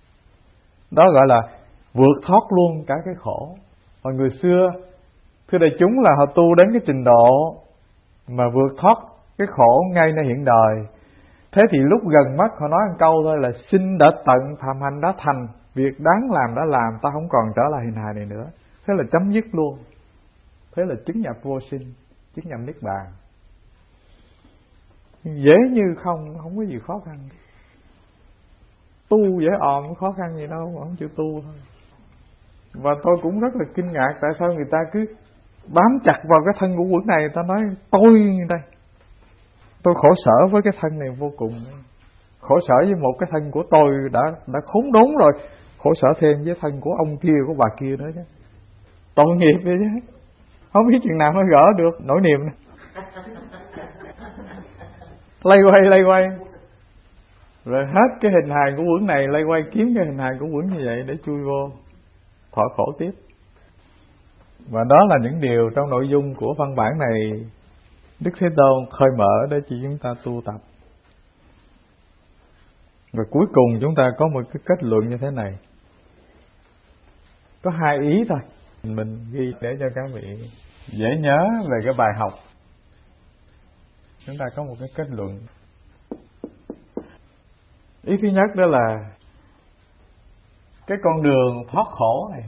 Đó gọi là vượt thoát luôn cả cái khổ. Và người xưa, thưa đại chúng, là họ tu đến cái trình độ mà vượt thoát cái khổ ngay nơi hiện đời. Thế thì lúc gần mất họ nói một câu thôi là sinh đã tận, phạm hành đã thành, việc đáng làm đã làm, ta không còn trở lại hình hài này nữa. Thế là chấm dứt luôn. Thế là chứng nhập vô sinh, chứng nhập Niết Bàn. Dễ như không có gì khó khăn. Tu dễ òm, khó khăn gì đâu, không chịu tu thôi. Và tôi cũng rất là kinh ngạc tại sao người ta cứ bám chặt vào cái thân của quẩn này. Người ta nói tôi như đây, tôi khổ sở với cái thân này vô cùng. Khổ sở với một cái thân của tôi đã khốn đốn rồi, khổ sở thêm với thân của ông kia, của bà kia nữa chứ. Tội nghiệp vậy chứ. Không biết chừng nào mới gỡ được nỗi niềm này. Lay quay rồi hết cái hình hài của quẩn này, lay quay kiếm cái hình hài của quẩn như vậy để chui vô thọ khổ tiếp. Và đó là những điều trong nội dung của văn bản này Đức Thế Tôn khơi mở để cho chúng ta tu tập. Và cuối cùng chúng ta có một cái kết luận như thế này. Có 2 ý thôi, mình ghi để cho các vị dễ nhớ về cái bài học. Chúng ta có một cái kết luận. Ý thứ nhất đó là cái con đường thoát khổ này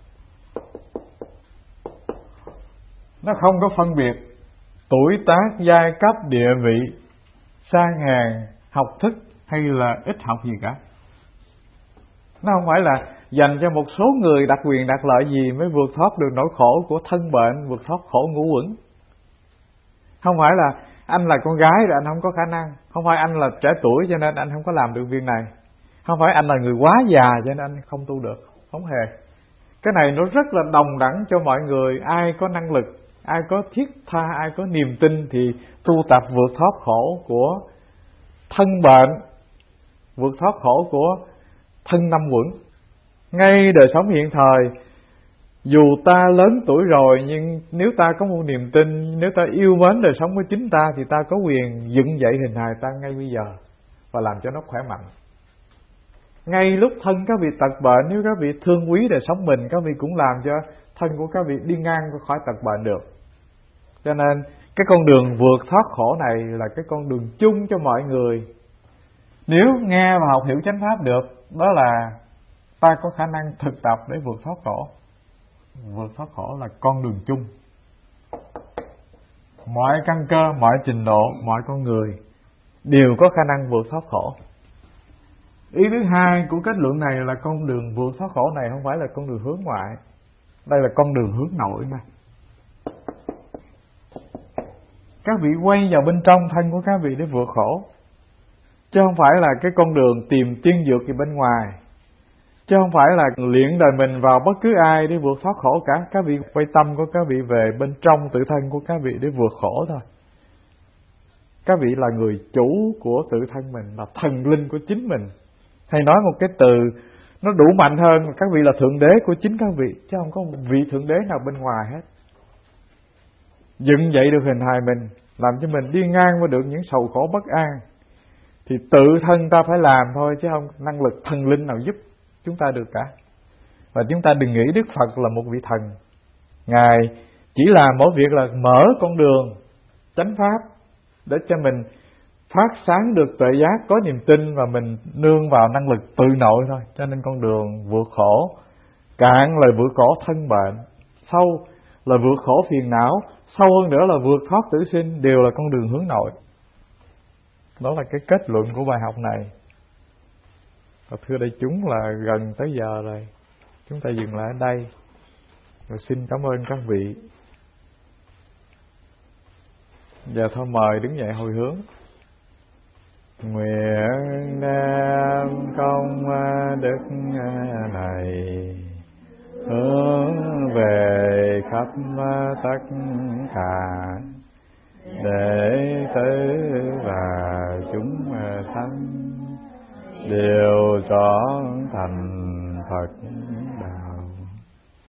nó không có phân biệt tuổi tác, giai cấp, địa vị, sang hèn, học thức hay là ít học gì cả. Nó không phải là dành cho một số người đặc quyền đặc lợi gì mới vượt thoát được nỗi khổ của thân bệnh, vượt thoát khổ ngũ uẩn. Không phải là anh là con gái rồi anh không có khả năng, không phải anh là trẻ tuổi cho nên anh không có làm được việc này, không phải anh là người quá già cho nên anh không tu được. Không hề. Cái này nó rất là đồng đẳng cho mọi người. Ai có năng lực, ai có thiết tha, ai có niềm tin thì tu tập vượt thoát khổ của thân bệnh, vượt thoát khổ của thân năm uẩn. Ngay đời sống hiện thời, Dù ta lớn tuổi rồi, nhưng nếu ta có một niềm tin, nếu ta yêu mến đời sống của chính ta, thì ta có quyền dựng dậy hình hài ta ngay bây giờ và làm cho nó khỏe mạnh. Ngay lúc thân các vị tật bệnh, nếu các vị thương quý đời sống mình, các vị cũng làm cho thân của các vị đi ngang khỏi tật bệnh được. Cho nên cái con đường vượt thoát khổ này là cái con đường chung cho mọi người. Nếu nghe và học hiểu chánh pháp được, đó là ta có khả năng thực tập để vượt thoát khổ. Vượt thoát khổ là con đường chung. Mọi căn cơ, mọi trình độ, mọi con người đều có khả năng vượt thoát khổ. Ý thứ hai của kết luận này là con đường vượt thoát khổ này không phải là con đường hướng ngoại. Đây là con đường hướng nội mà. Các vị quay vào bên trong thân của các vị để vượt khổ, chứ không phải là cái con đường tìm tiên dược gì bên ngoài, chứ không phải là luyện đời mình vào bất cứ ai để vượt thoát khổ cả. Các vị quay tâm của các vị về bên trong tự thân của các vị để vượt khổ thôi. Các vị là người chủ của tự thân mình, là thần linh của chính mình. Hay nói một cái từ nó đủ mạnh hơn, các vị là thượng đế của chính các vị, chứ không có một vị thượng đế nào bên ngoài hết. Dựng dậy được hình hài mình, làm cho mình đi ngang qua được những sầu khổ bất an, thì tự thân ta phải làm thôi, chứ không năng lực thần linh nào giúp chúng ta được cả. Và chúng ta đừng nghĩ Đức Phật là một vị thần. Ngài chỉ làm mỗi việc là mở con đường chánh pháp để cho mình phát sáng được tuệ giác, có niềm tin, và mình nương vào năng lực tự nội thôi. Cho nên con đường vượt khổ, cạn là vượt khổ thân bệnh, sâu là vượt khổ phiền não, sâu hơn nữa là vượt thoát tử sinh, đều là con đường hướng nội. Đó là cái kết luận của bài học này. Và thưa đại chúng, là gần tới giờ rồi, chúng ta dừng lại ở đây. Rồi xin cảm ơn các vị. Giờ thôi mời đứng dậy hồi hướng. Nguyện đem công đức này hướng về khắp tất cả đệ tử và chúng sanh đều trọn thành Phật